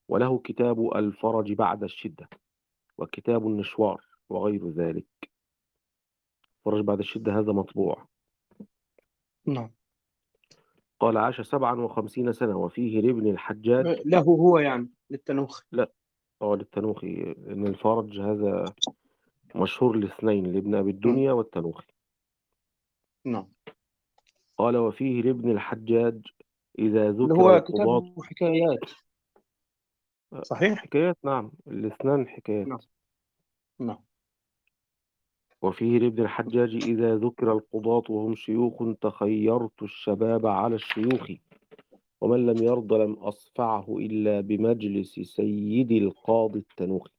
وله كتاب الفرج بعد الشدة وكتاب النشوار وغير ذلك. فرج بعد الشدة هذا مطبوع. نعم. قال عاش سبعا وخمسين سنة وفيه لابن الحجاج. له هو يعني للتنوخي. لا، اه للتنوخي، إن الفرج هذا مشهور الاثنين، لابن أبي الدنيا والتنوخي. نعم. قال وفيه لابن الحجاج إذا اللي ذكر هو القضاة. كتاب حكايات. صحيح. حكايات، نعم، الاثنان حكايات. نعم. نعم. وفيه لابن الحجاج إذا ذكر القضاة وهم شيوخ تخيرت الشباب على الشيوخ، ومن لم يرض لم أصفعه إلا بمجلس سيدي القاضي التنوخي.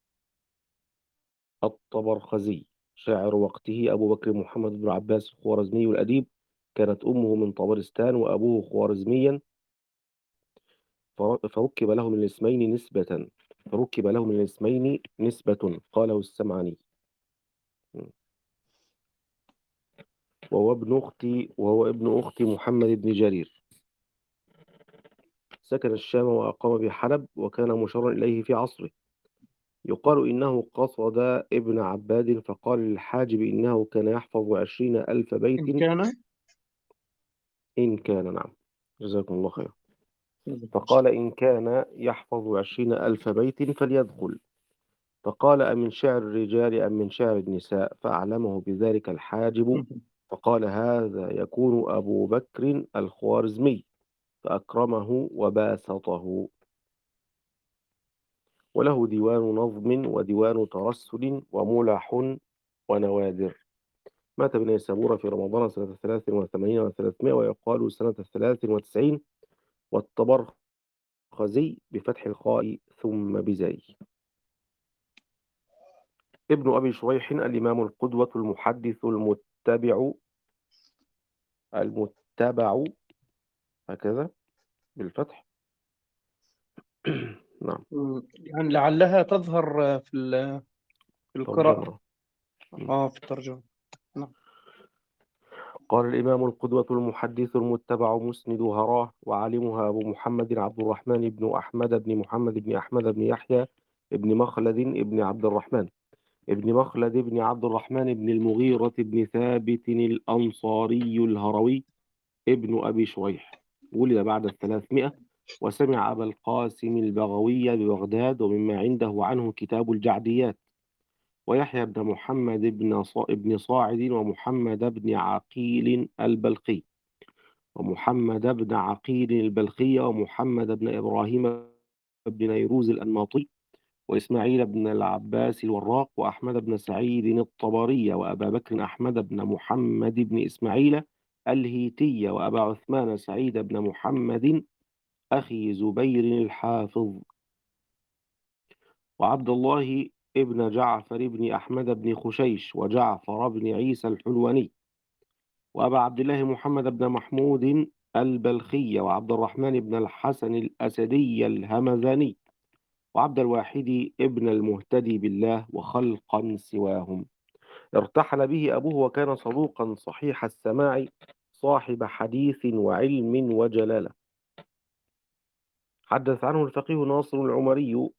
الطبرخزي شاعر وقته أبو بكر محمد بن عباس الخوارزمي الأديب، كانت أمه من طبرستان وأبوه خوارزميا، فر- فركب له من الاسمين نسبة فركب له من الاسمين نسبة قاله السمعاني. وهو ابن أختي وهو ابن أخت محمد بن جرير، سكن الشام وأقام بحلب وكان مشارا إليه في عصره. يقال إنه قصد ابن عباد فقال للحاجب إنه كان يحفظ عشرين ألف بيت. إن كان إن كان، نعم، جزاكم الله خير. فقال إن كان يحفظ عشرين ألف بيت فليدخل. فقال أمن شعر الرجال أم من شعر النساء؟ فأعلمه بذلك الحاجب، فقال هذا يكون أبو بكر الخوارزمي، فأكرمه وباسطه. وله ديوان نظم وديوان ترسل وملح ونوادر. مات بنيسابور في رمضان سنة ثلاث وثمانين وثلاثمائة، ويقال سنة ثلاث وتسعين. والطبرخزي بفتح الخاء ثم بزاي. ابن أبي شريح الإمام القدوة المحدث المتبع المتبع هكذا بالفتح. نعم. يعني لعلها تظهر في ال- في القراءة. ترجمة. اه في الترجمة. نعم. قال الإمام القدوة المحدث المتبع مسند هراه وعالمها أبو محمد عبد الرحمن بن أحمد بن محمد بن أحمد بن يحيى ابن مخلد ابن عبد الرحمن ابن مخلد ابن عبد الرحمن بن المغيرة بن ثابت الأنصاري الهروي ابن أبي شريح، ولد بعد الثلاثمائة، وسمع أبا القاسم البغوي ببغداد، ومما عنده عنه كتاب الجعديات، ويحيى بن محمد بن صا- بن صاعد، ومحمد بن عقيل البلخي ومحمد بن عقيل البلخي ومحمد بن إبراهيم بن نيروز الأنماطي، وإسماعيل بن العباس الوراق، وأحمد بن سعيد الطبري، وأبا بكر أحمد بن محمد بن إسماعيل الهيتي، وأبا عثمان سعيد بن محمد أخي زبير الحافظ، وعبد الله ابن جعفر بن أحمد بن خشيش، وجعفر بن عيسى الحلواني، وأبا عبد الله محمد بن محمود البلخي، وعبد الرحمن بن الحسن الأسدي الهمذاني، وعبد الواحد ابن المهتدي بالله، وخلقا سواهم. ارتحل به أبوه وكان صدوقا صحيح السماع صاحب حديث وعلم وجلالة. حدث عنه الفقيه ناصر العمري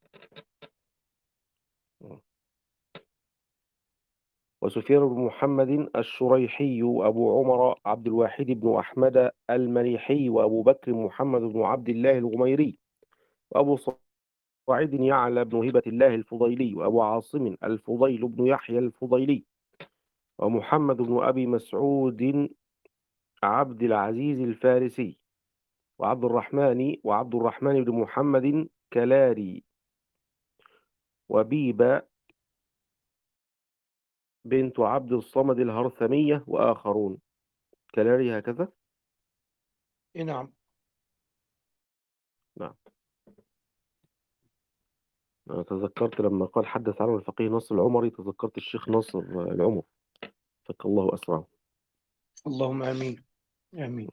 وسفيان بن محمد الشريحي، وأبو عمر عبد الواحد بن أحمد المليحي، وأبو بكر محمد بن عبد الله الغميري، وأبو صعيد يعلى بن هبة الله الفضيلي، وأبو عاصم الفضيل بن يحيى الفضيلي، ومحمد بن أبي مسعود عبد العزيز الفارسي، وعبد الرحمن وعبد الرحمن بن محمد كلاري، وبيبة بنت عبد الصمد الهرثمية، وآخرون. كلاري هكذا. إيه نعم. نعم. أنا تذكرت لما قال حدث عنه الفقيه ناصر العمري، تذكرت الشيخ ناصر العمر، فك الله أسرعه. اللهم آمين. آمين.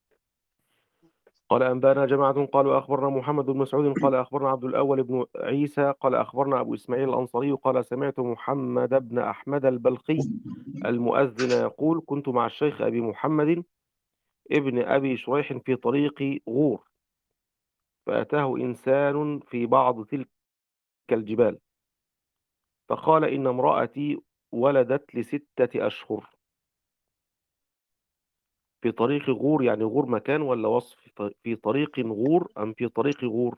قال أنبانا جماعة قالوا أخبرنا محمد بن مسعود قال أخبرنا عبد الأول بن عيسى قال أخبرنا أبو إسماعيل الأنصاري قال سمعت محمد بن أحمد البلخي المؤذن يقول كنت مع الشيخ أبي محمد ابن أبي شريح في طريق غور، فأتاه إنسان في بعض تلك الجبال فقال إن امرأتي ولدت لستة أشهر في طريق غور، يعني غور مكان ولا وصف؟ في طريق غور أم في طريق غور؟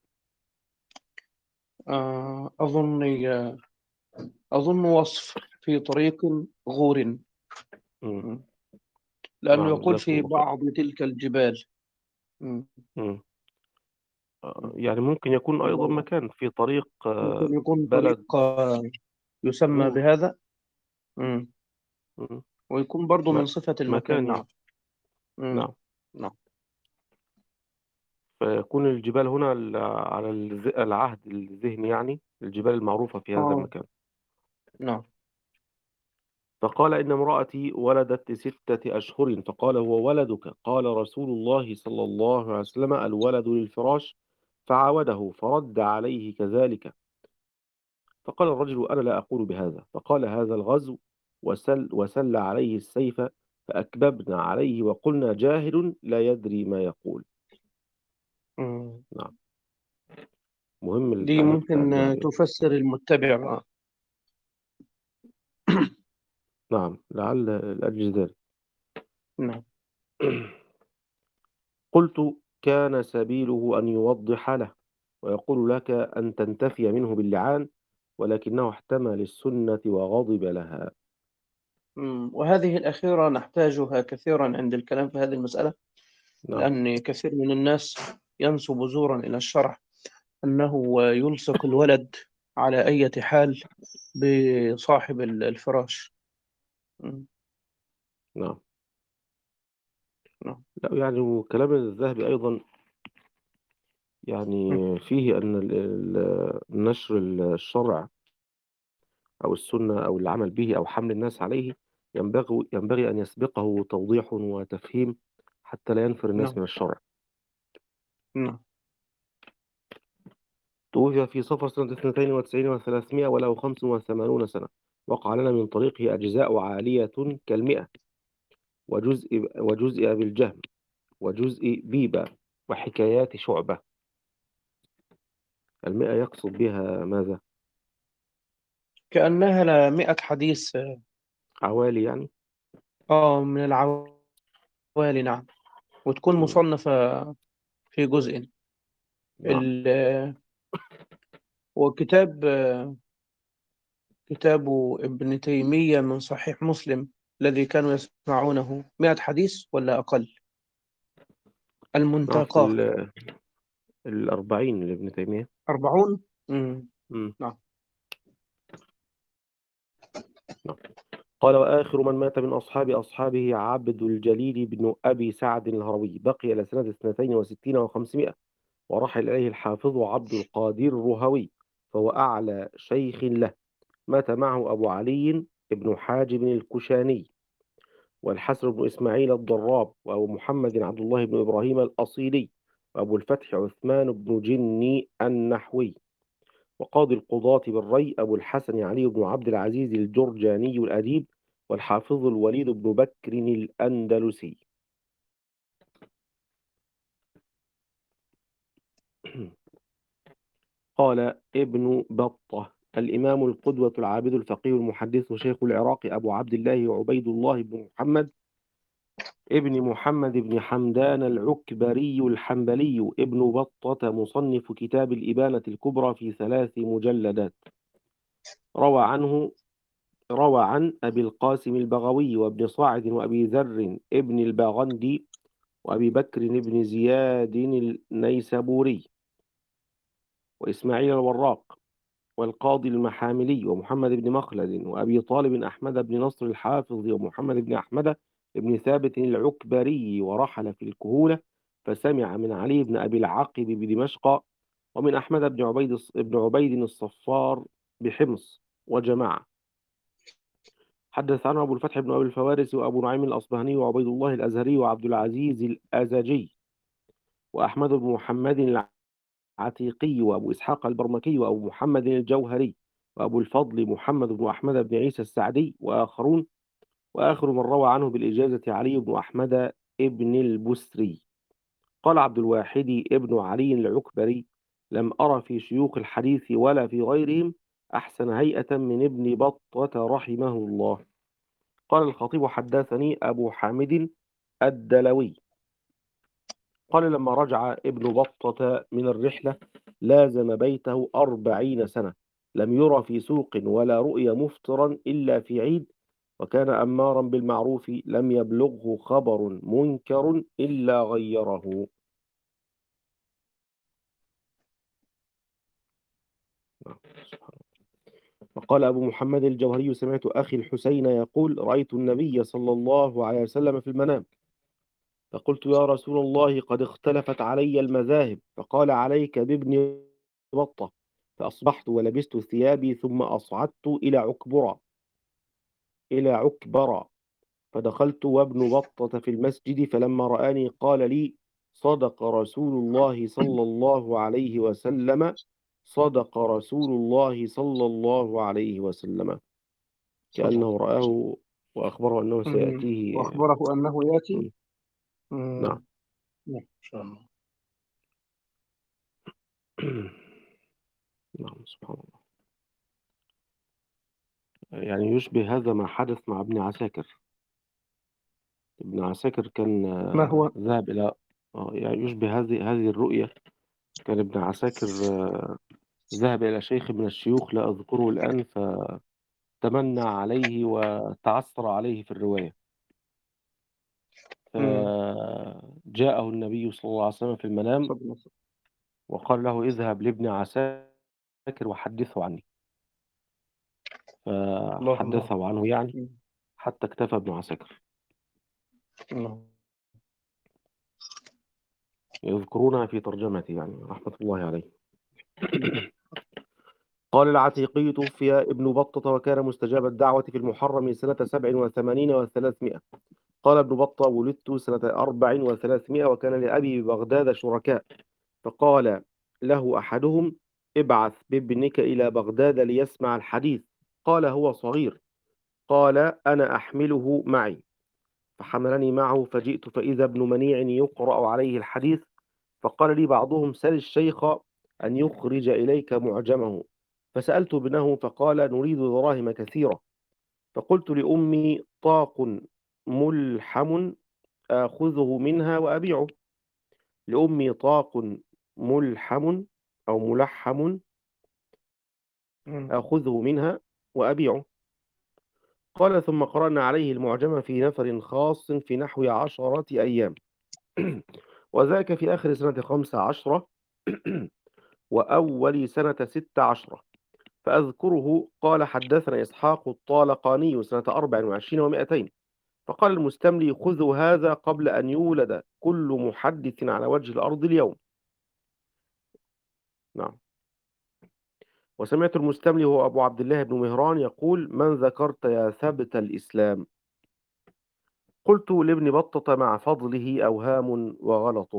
آه، أظن أظن وصف في طريق غور. مم. مم. لأنه نعم، يقول جزاكم في الله خير. بعض تلك الجبال. مم. مم. آه، مم. يعني ممكن يكون أيضا الله. مكان في طريق آه، ممكن يكون بلد طريق آه، يسمى غور. بهذا. مم. مم. ويكون برضو م- من صفة المكان. مكان نعم. يعني. مم. نعم. نعم. فيكون الجبال هنا ال- على الز- العهد الذهني، يعني الجبال المعروفة في هذا آه. المكان. نعم. فقال إن امرأتي ولدت لستة أشهر، فقال هو ولدك؟ قال رسول الله صلى الله عليه وسلم الولد للفراش، فعاوده فرد عليه كذلك. فقال الرجل أنا لا أقول بهذا. فقال هذا الغزو، وسل, وسل عليه السيف، فأكببنا عليه وقلنا جاهل لا يدري ما يقول. مم. نعم. مهم دي التعليق بتاع ممكن آه، الذهبي. تفسر المتبع. آه. نعم، لعل لأجل ذلك. نعم. قلت كان سبيله أن يوضح له ويقول لك أن تنتفي منه باللعان، ولكنه احتمل السنة وغضب لها. مم. وهذه الأخيرة نحتاجها كثيرا عند الكلام في هذه المسألة، نعم. لأن كثير من الناس ينسب زورا إلى الشرع أنه يلصق الولد على أي حال بصاحب ال- الفراش. مم. نعم. نعم. لا، يعني كلام الذهبي أيضا يعني مم. فيه أن ال- ال- نشر الشرع أو السنة أو العمل به أو حمل الناس عليه ينبغي ينبغي أن يسبقه توضيح وتفهيم حتى لا ينفر الناس نعم. من الشرع. نعم. توفي في صفر سنة اثنتين وتسعين وثلاثمائة وله خمس وثمانون سنة. وقع لنا من طريقه أجزاء عالية كالمئة، وجزء وجزء أبي الجهم، وجزء بيبة، وحكايات شعبة. المئة يقصد بها ماذا؟ كأنها لمئة حديث. عوالي يعني. آه من العوالي. نعم. وتكون مم. مصنفة في جزء. نعم. ال- وكتاب كتاب ابن تيمية من صحيح مسلم الذي كانوا يسمعونه مئة حديث ولا أقل؟ نعم، في المنتقى ال- الأربعين لابن تيمية. أربعون. مم. مم. نعم. نعم. قال وآخر من مات من أصحاب أصحابه عبد الجليل بن أبي سعد الهروي، بقي إلى سنة اثنتين وستين وخمسمائة، ورحل إليه الحافظ عبد القادر الرهوي، فهو أعلى شيخ له. مات معه أبو علي بن حاجب الكشاني، والحسن بن إسماعيل الضراب، وأبو محمد عبد الله بن إبراهيم الأصيلي، وأبو الفتح عثمان بن جني النحوي، وقاضي القضاة بالري أبو الحسن علي بن عبد العزيز الجرجاني الأديب، والحافظ الوليد بن بكر الأندلسي. قال ابن بطة الإمام القدوة العابد الفقيه المحدث شيخ العراق أبو عبد الله عبيد الله بن محمد ابن محمد بن حمدان العكبري الحنبلي ابن بطة، مصنف كتاب الإبانة الكبرى في ثلاث مجلدات. روى عنه روى عن أبي القاسم البغوي وابن صاعد وأبي ذر ابن الباغندي وأبي بكر بن زياد النيسابوري وإسماعيل الوراق والقاضي المحاملي ومحمد بن مخلد وأبي طالب أحمد بن نصر الحافظ ومحمد بن أحمد بن ثابت العكبري، ورحل في الكهولة فسمع من علي بن أبي العاقب بدمشق، ومن أحمد بن عبيد بن عبيد الصفار بحمص وجماعة. حدث عنه أبو الفتح بن أبي الفوارس وأبو نعيم الأصبهاني وعبيد الله الأزهري وعبد العزيز الأزجي وأحمد بن محمد العتيقي وأبو إسحاق البرمكي وأبو محمد الجوهري وأبو الفضل محمد بن أحمد بن عيسى السعدي وآخرون. وآخر من روى عنه بالإجازة علي بن أحمد ابن البسري. قال عبد الواحد ابن علي العكبري: لم أرى في شيوخ الحديث ولا في غيرهم أحسن هيئة من ابن بطة رحمه الله. قال الخطيب: حدثني أبو حامد الدلوي قال لما رجع ابن بطة من الرحلة لازم بيته أربعين سنة، لم يرى في سوق ولا رؤي مفطرا إلا في عيد، وكان أمارا بالمعروف لم يبلغه خبر منكر إلا غيره. وقال أبو محمد الجوهري: سمعت أخي الحسين يقول: رأيت النبي صلى الله عليه وسلم في المنام، فقلت: يا رسول الله، قد اختلفت علي المذاهب. فقال: عليك بابن بطة. فأصبحت ولبست ثيابي ثم أصعدت إلى عكبرة إلى عكبرة فدخلت وابن بطة في المسجد، فلما رآني قال لي: صدق رسول الله صلى الله عليه وسلم صدق رسول الله صلى الله عليه وسلم، صلى الله كأنه عليه رآه وأخبره أنه وسلم. مم. سيأتيه. وأخبره أنه يأتي. مم. مم. نعم. نعم إن شاء الله. نعم، سبحان الله. يعني يشبه هذا ما حدث مع ابن عساكر. ابن عساكر كان ما آه، هو؟ ذهب إلى آه، يعني يشبه هذه هذه الرؤية. كان ابن عساكر آه، ذهب إلى شيخ من الشيوخ لا أذكره الآن، فتمنى عليه وتعثر عليه في الرواية، مم. فجاءه النبي صلى الله عليه وسلم في المنام صلى الله عليه وسلم. وقال له: اذهب لابن عساكر وحدثه عني. الله الله. فحدثه عنه يعني مم. حتى اكتفى ابن عساكر. الله. يذكرونها في ترجمته يعني رحمة الله عليه. مم. قال العتيقي: توفي ابن بطة وكان مستجاب الدعوة في المحرم سنة سبع وثمانين وثلاثمائة. قال ابن بطة: ولدت سنة أربع وثلاثمائة وكان لأبي ببغداد شركاء، فقال له أحدهم: ابعث بابنك إلى بغداد ليسمع الحديث. قال: هو صغير. قال: أنا أحمله معي. فحملني معه فجئت فإذا ابن منيع يقرأ عليه الحديث، فقال لي بعضهم: سل الشيخ أن يخرج إليك معجمه. فسألت ابنه فقال: نريد دراهم كثيرة. فقلت لأمي: طاق ملحم آخذه منها وأبيعه. لأمي: طاق ملحم أو ملحم مم. آخذه منها وأبيعه. قال: ثم قرأنا عليه المعجم في نفر خاص في نحو عشرة أيام، وذاك في آخر سنة خمس عشرة وأول سنة ست عشرة. فأذكره قال: حدثنا إسحاق الطالقاني سنة أربع وعشرين ومائتين. فقال المستملي: خذوا هذا قبل أن يولد كل محدث على وجه الأرض اليوم. نعم. وسمعت المستملي هو أبو عبد الله بن مهران يقول: من ذكرت يا ثبت الإسلام؟ قلت لابن بطة: مع فضله أوهام وغلط.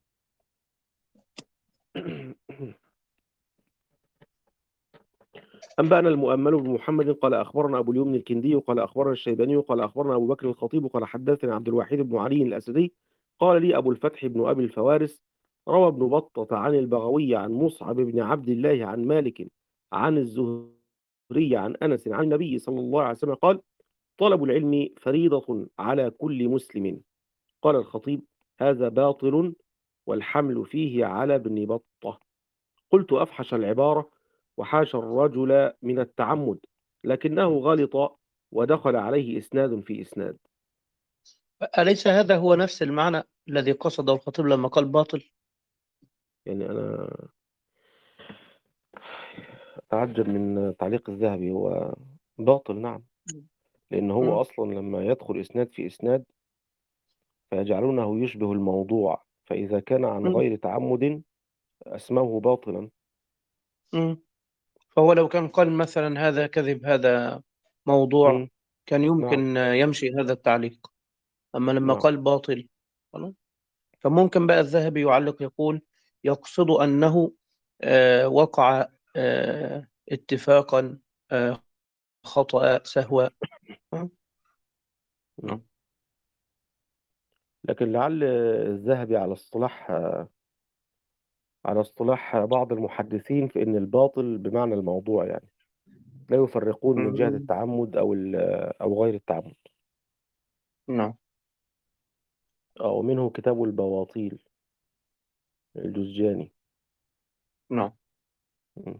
أنبأنا المؤمل بن محمد قال أخبرنا أبو اليمن الكندي قال أخبرنا الشيباني قال أخبرنا أبو بكر الخطيب قال حدثنا عبد الواحد بن علي الأسدي قال لي أبو الفتح بن أبي الفوارس: روى ابن بطة عن البغوي عن مصعب بن عبد الله عن مالك عن الزهري عن أنس عن النبي صلى الله عليه وسلم قال: طلب العلم فريضة على كل مسلم. قال الخطيب: هذا باطل والحمل فيه على ابن بطة. قلت: أفحش العبارة وحاش الرجل من التعمد، لكنه غلط ودخل عليه إسناد في إسناد. أليس هذا هو نفس المعنى الذي قصده الخطيب لما قال باطل؟ يعني أنا أتعجب من تعليق الذهبي. هو باطل نعم، لأن مم. هو أصلا لما يدخل إسناد في إسناد فيجعلونه يشبه الموضوع، فإذا كان عن مم. غير تعمد أسموه باطلا. مم. فهو لو كان قال مثلا هذا كذب، هذا موضوع، مم. كان نعم. يمكن يمشي هذا التعليق. أما لما نعم. قال باطل، خلاص. فممكن بقى الذهبي يعلق يقول يقصد أنه آه، وقع آه، اتفاقا، آه، خطأ، سهوا. آه. نعم. لكن لعل الذهبي على اصطلاح على اصطلاح بعض المحدثين في إن الباطل بمعنى الموضوع يعني لا يفرقون من جهة مم. التعمد أو ال- أو غير التعمد. نعم. آه، ومنه كتاب البواطيل الجزجاني. نعم. م.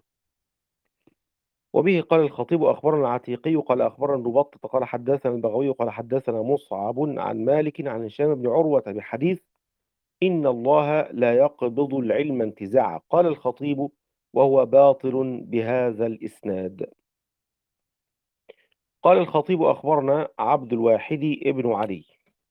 وبه قال الخطيب أخبرنا العتيقي قال أخبرنا ابن بطة قال حدثنا البغوي قال حدثنا مصعب عن مالك عن هشام بن عروة بحديث إن الله لا يقبض العلم انتزاعا. قال الخطيب وهو باطل بهذا الإسناد. قال الخطيب أخبرنا عبد الواحد ابن علي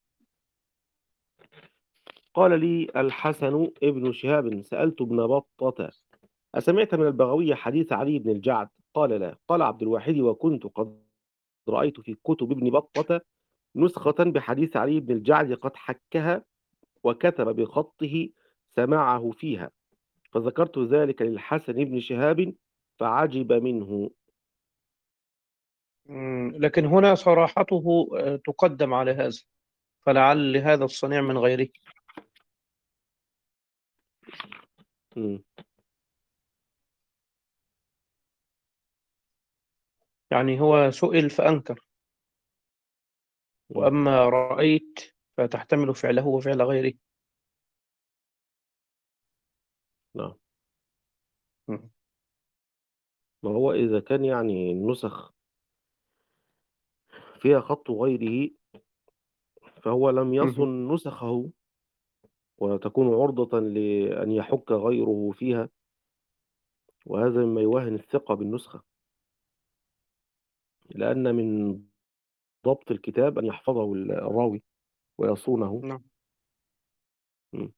قال لي الحسن ابن شهاب سألت ابن بطة أسمعت من البغوي حديث علي بن الجعد؟ قال لا. قال عبد الواحد وكنت قد رأيت في كتب ابن بطة نسخة بحديث علي بن الجعد قد حكها وكتب بخطه سماعه فيها، فذكرت ذلك للحسن بن شهاب فعجب منه. مم. لكن هنا صراحته آه، تقدم على هذا، فلعل هذا الصنيع من غيره. مم. يعني هو سئل فأنكر، مم. وأما رأيت فتحتمل فعله وفعل غيره. نعم. مم. ما هو إذا كان يعني النسخ فيها خط غيره فهو لم مم. يصن نسخه وتكون عرضة لأن يحك غيره فيها، وهذا مما يوهن الثقة بالنسخة، لأن من ضبط الكتاب أن يحفظه الراوي ويصونه. نعم. مم.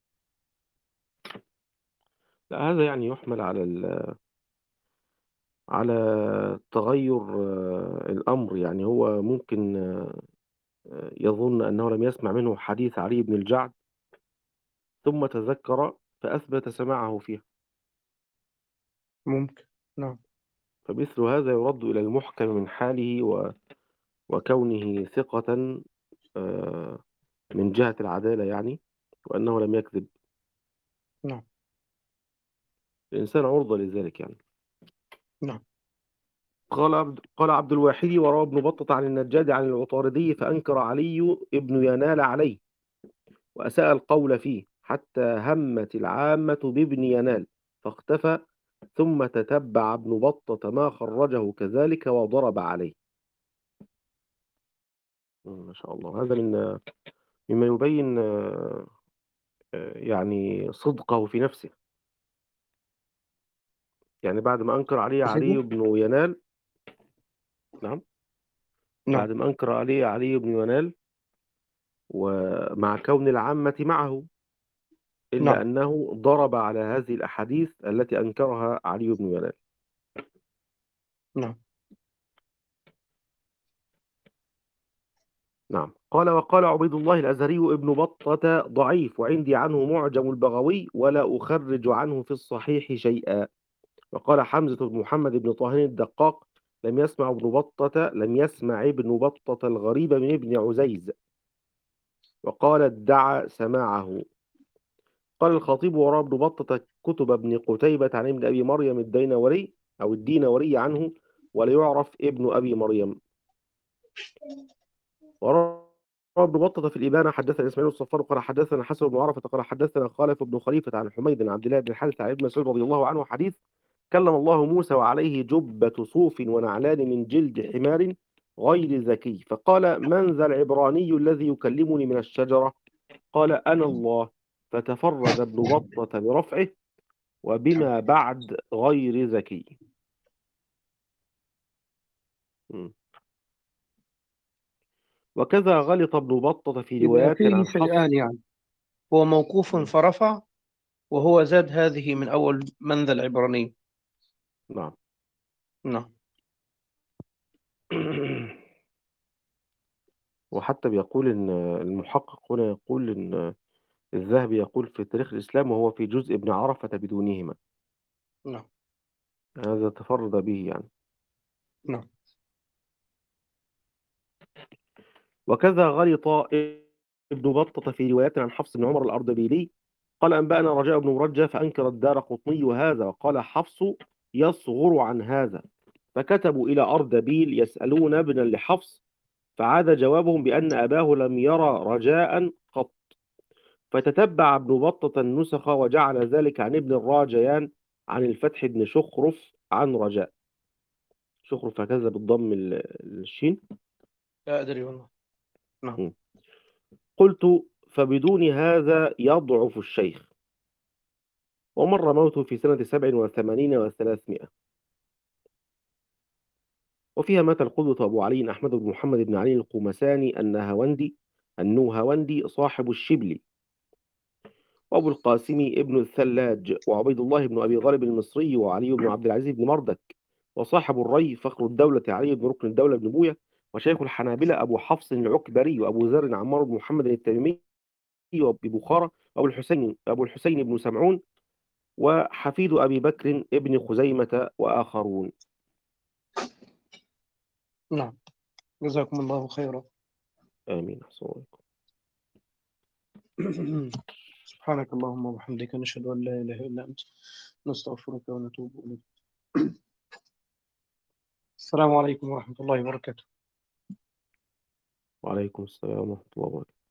لا، هذا يعني يحمل على ال- على تغير آه، الأمر. يعني هو ممكن آه، يظن أنه لم يسمع منه حديث علي بن الجعد ثم تذكر فأثبت سماعه فيها، ممكن. نعم. فمثل هذا يرد إلى المحكم من حاله و- وكونه ثقة آه، من جهة العدالة يعني، وأنه لم يكذب. نعم. الإنسان عرضة لذلك يعني. نعم. قال عبد قال عبد الواحد وروى ابن بطة عن النجاد عن العطاردي فأنكر علي ابن ينال عليه وأساء القول فيه حتى همت العامة بابن ينال فاختفى، ثم تتبع ابن بطة ما خرجه كذلك وضرب عليه. ما شاء الله، هذا من مما يبين آه، آه، يعني صدقه في نفسه. يعني بعد ما أنكر عليه علي بن ينال، نعم، نعم. بعد ما أنكر عليه علي بن ينال ومع كون العامة معه، إلا نعم. أنه ضرب على هذه الأحاديث التي أنكرها علي بن ينال. نعم. نعم. قال وقال عبيد الله الأزهري ابن بطة ضعيف وعندي عنه معجم البغوي ولا أخرج عنه في الصحيح شيئا. وقال حمزة بن محمد بن طاهر الدقاق لم يسمع ابن بطة لم يسمع ابن بطة الغريب من ابن عزيز، وقال ادعى سماعه. قال الخطيب وراء ابن بطة كتب ابن قتيبة عن ابن أبي مريم الدينوري أو الدينوري عنه ولا يعرف ابن أبي مريم. وروى ابن بطة في الإبانة حدثنا إسماعيل الصفار قال حدثنا حسن بن عرفة قال حدثنا خالف بن خليفة عن حميد بن عبد الله بن الحارث عن ابن مسعود رضي الله عنه حديث كلم الله موسى وعليه جبة صوف ونعلان من جلد حمار غير ذكي، فقال من ذا العبراني الذي يكلمني من الشجرة؟ قال أنا الله، فتفرد ابن بطة برفعه وبما بعد غير ذكي. م. وكذا غلط ابن بطة في يبقى روايات فيه عن شيئان، حفص. يعني هو موقوف م. فرفع، وهو زاد هذه من أول من ذا العبراني. نعم. نعم. وحتى بيقول إن المحقق هنا يقول إن الذهبي يقول في تاريخ الإسلام وهو في جزء ابن عرفة بدونهما، نعم. هذا تفرد به يعني. نعم. وكذا غلط ابن بطة في روايات عن حفص بن عمر الأردبيلي قال أنبأنا رجاء بن مرجة فأنكر الدارقطني هذا وقال حفص يصغر عن هذا، فكتبوا إلى أردبيل يسألون ابنا لحفص، فعاد جوابهم بأن أباه لم يرى رجاء قط، فتتبع ابن بطة النسخ وجعل ذلك عن ابن الراجيان عن الفتح بن شخرف عن رجاء. شخرف هكذا بالضم ال- الشين. لا أدري والله. نعم. م. قلت فبدون هذا يضعف الشيخ، ومر موته في سنة سبع وثمانين وثلاثمائة، وفيها مات القدوة أبو علي أحمد بن محمد بن علي القومساني النهاوندي النوهاوندي صاحب الشبلي، وأبو القاسم ابن الثلاج، وعبيد الله بن أبي غالب المصري، وعلي بن عبد العزيز بن مردك، وصاحب الري فخر الدولة علي بن ركن الدولة بن بوية، وشيخ الحنابلة أبو حفص العكبري، وأبو ذر عمار بن محمد التميمي ببخارى، وأبو الحسين أبو الحسين بن سمعون، وحفيد أبي بكر ابن خزيمة، وآخرون. نعم. جزاكم الله خيرا. آمين. أحسن الله عليكم. سبحانك اللهم وبحمدك نشهد أن لا إله إلا أنت نستغفرك ونتوب إليك. السلام عليكم ورحمة الله وبركاته. وعليكم السلام ورحمة الله وبركاته.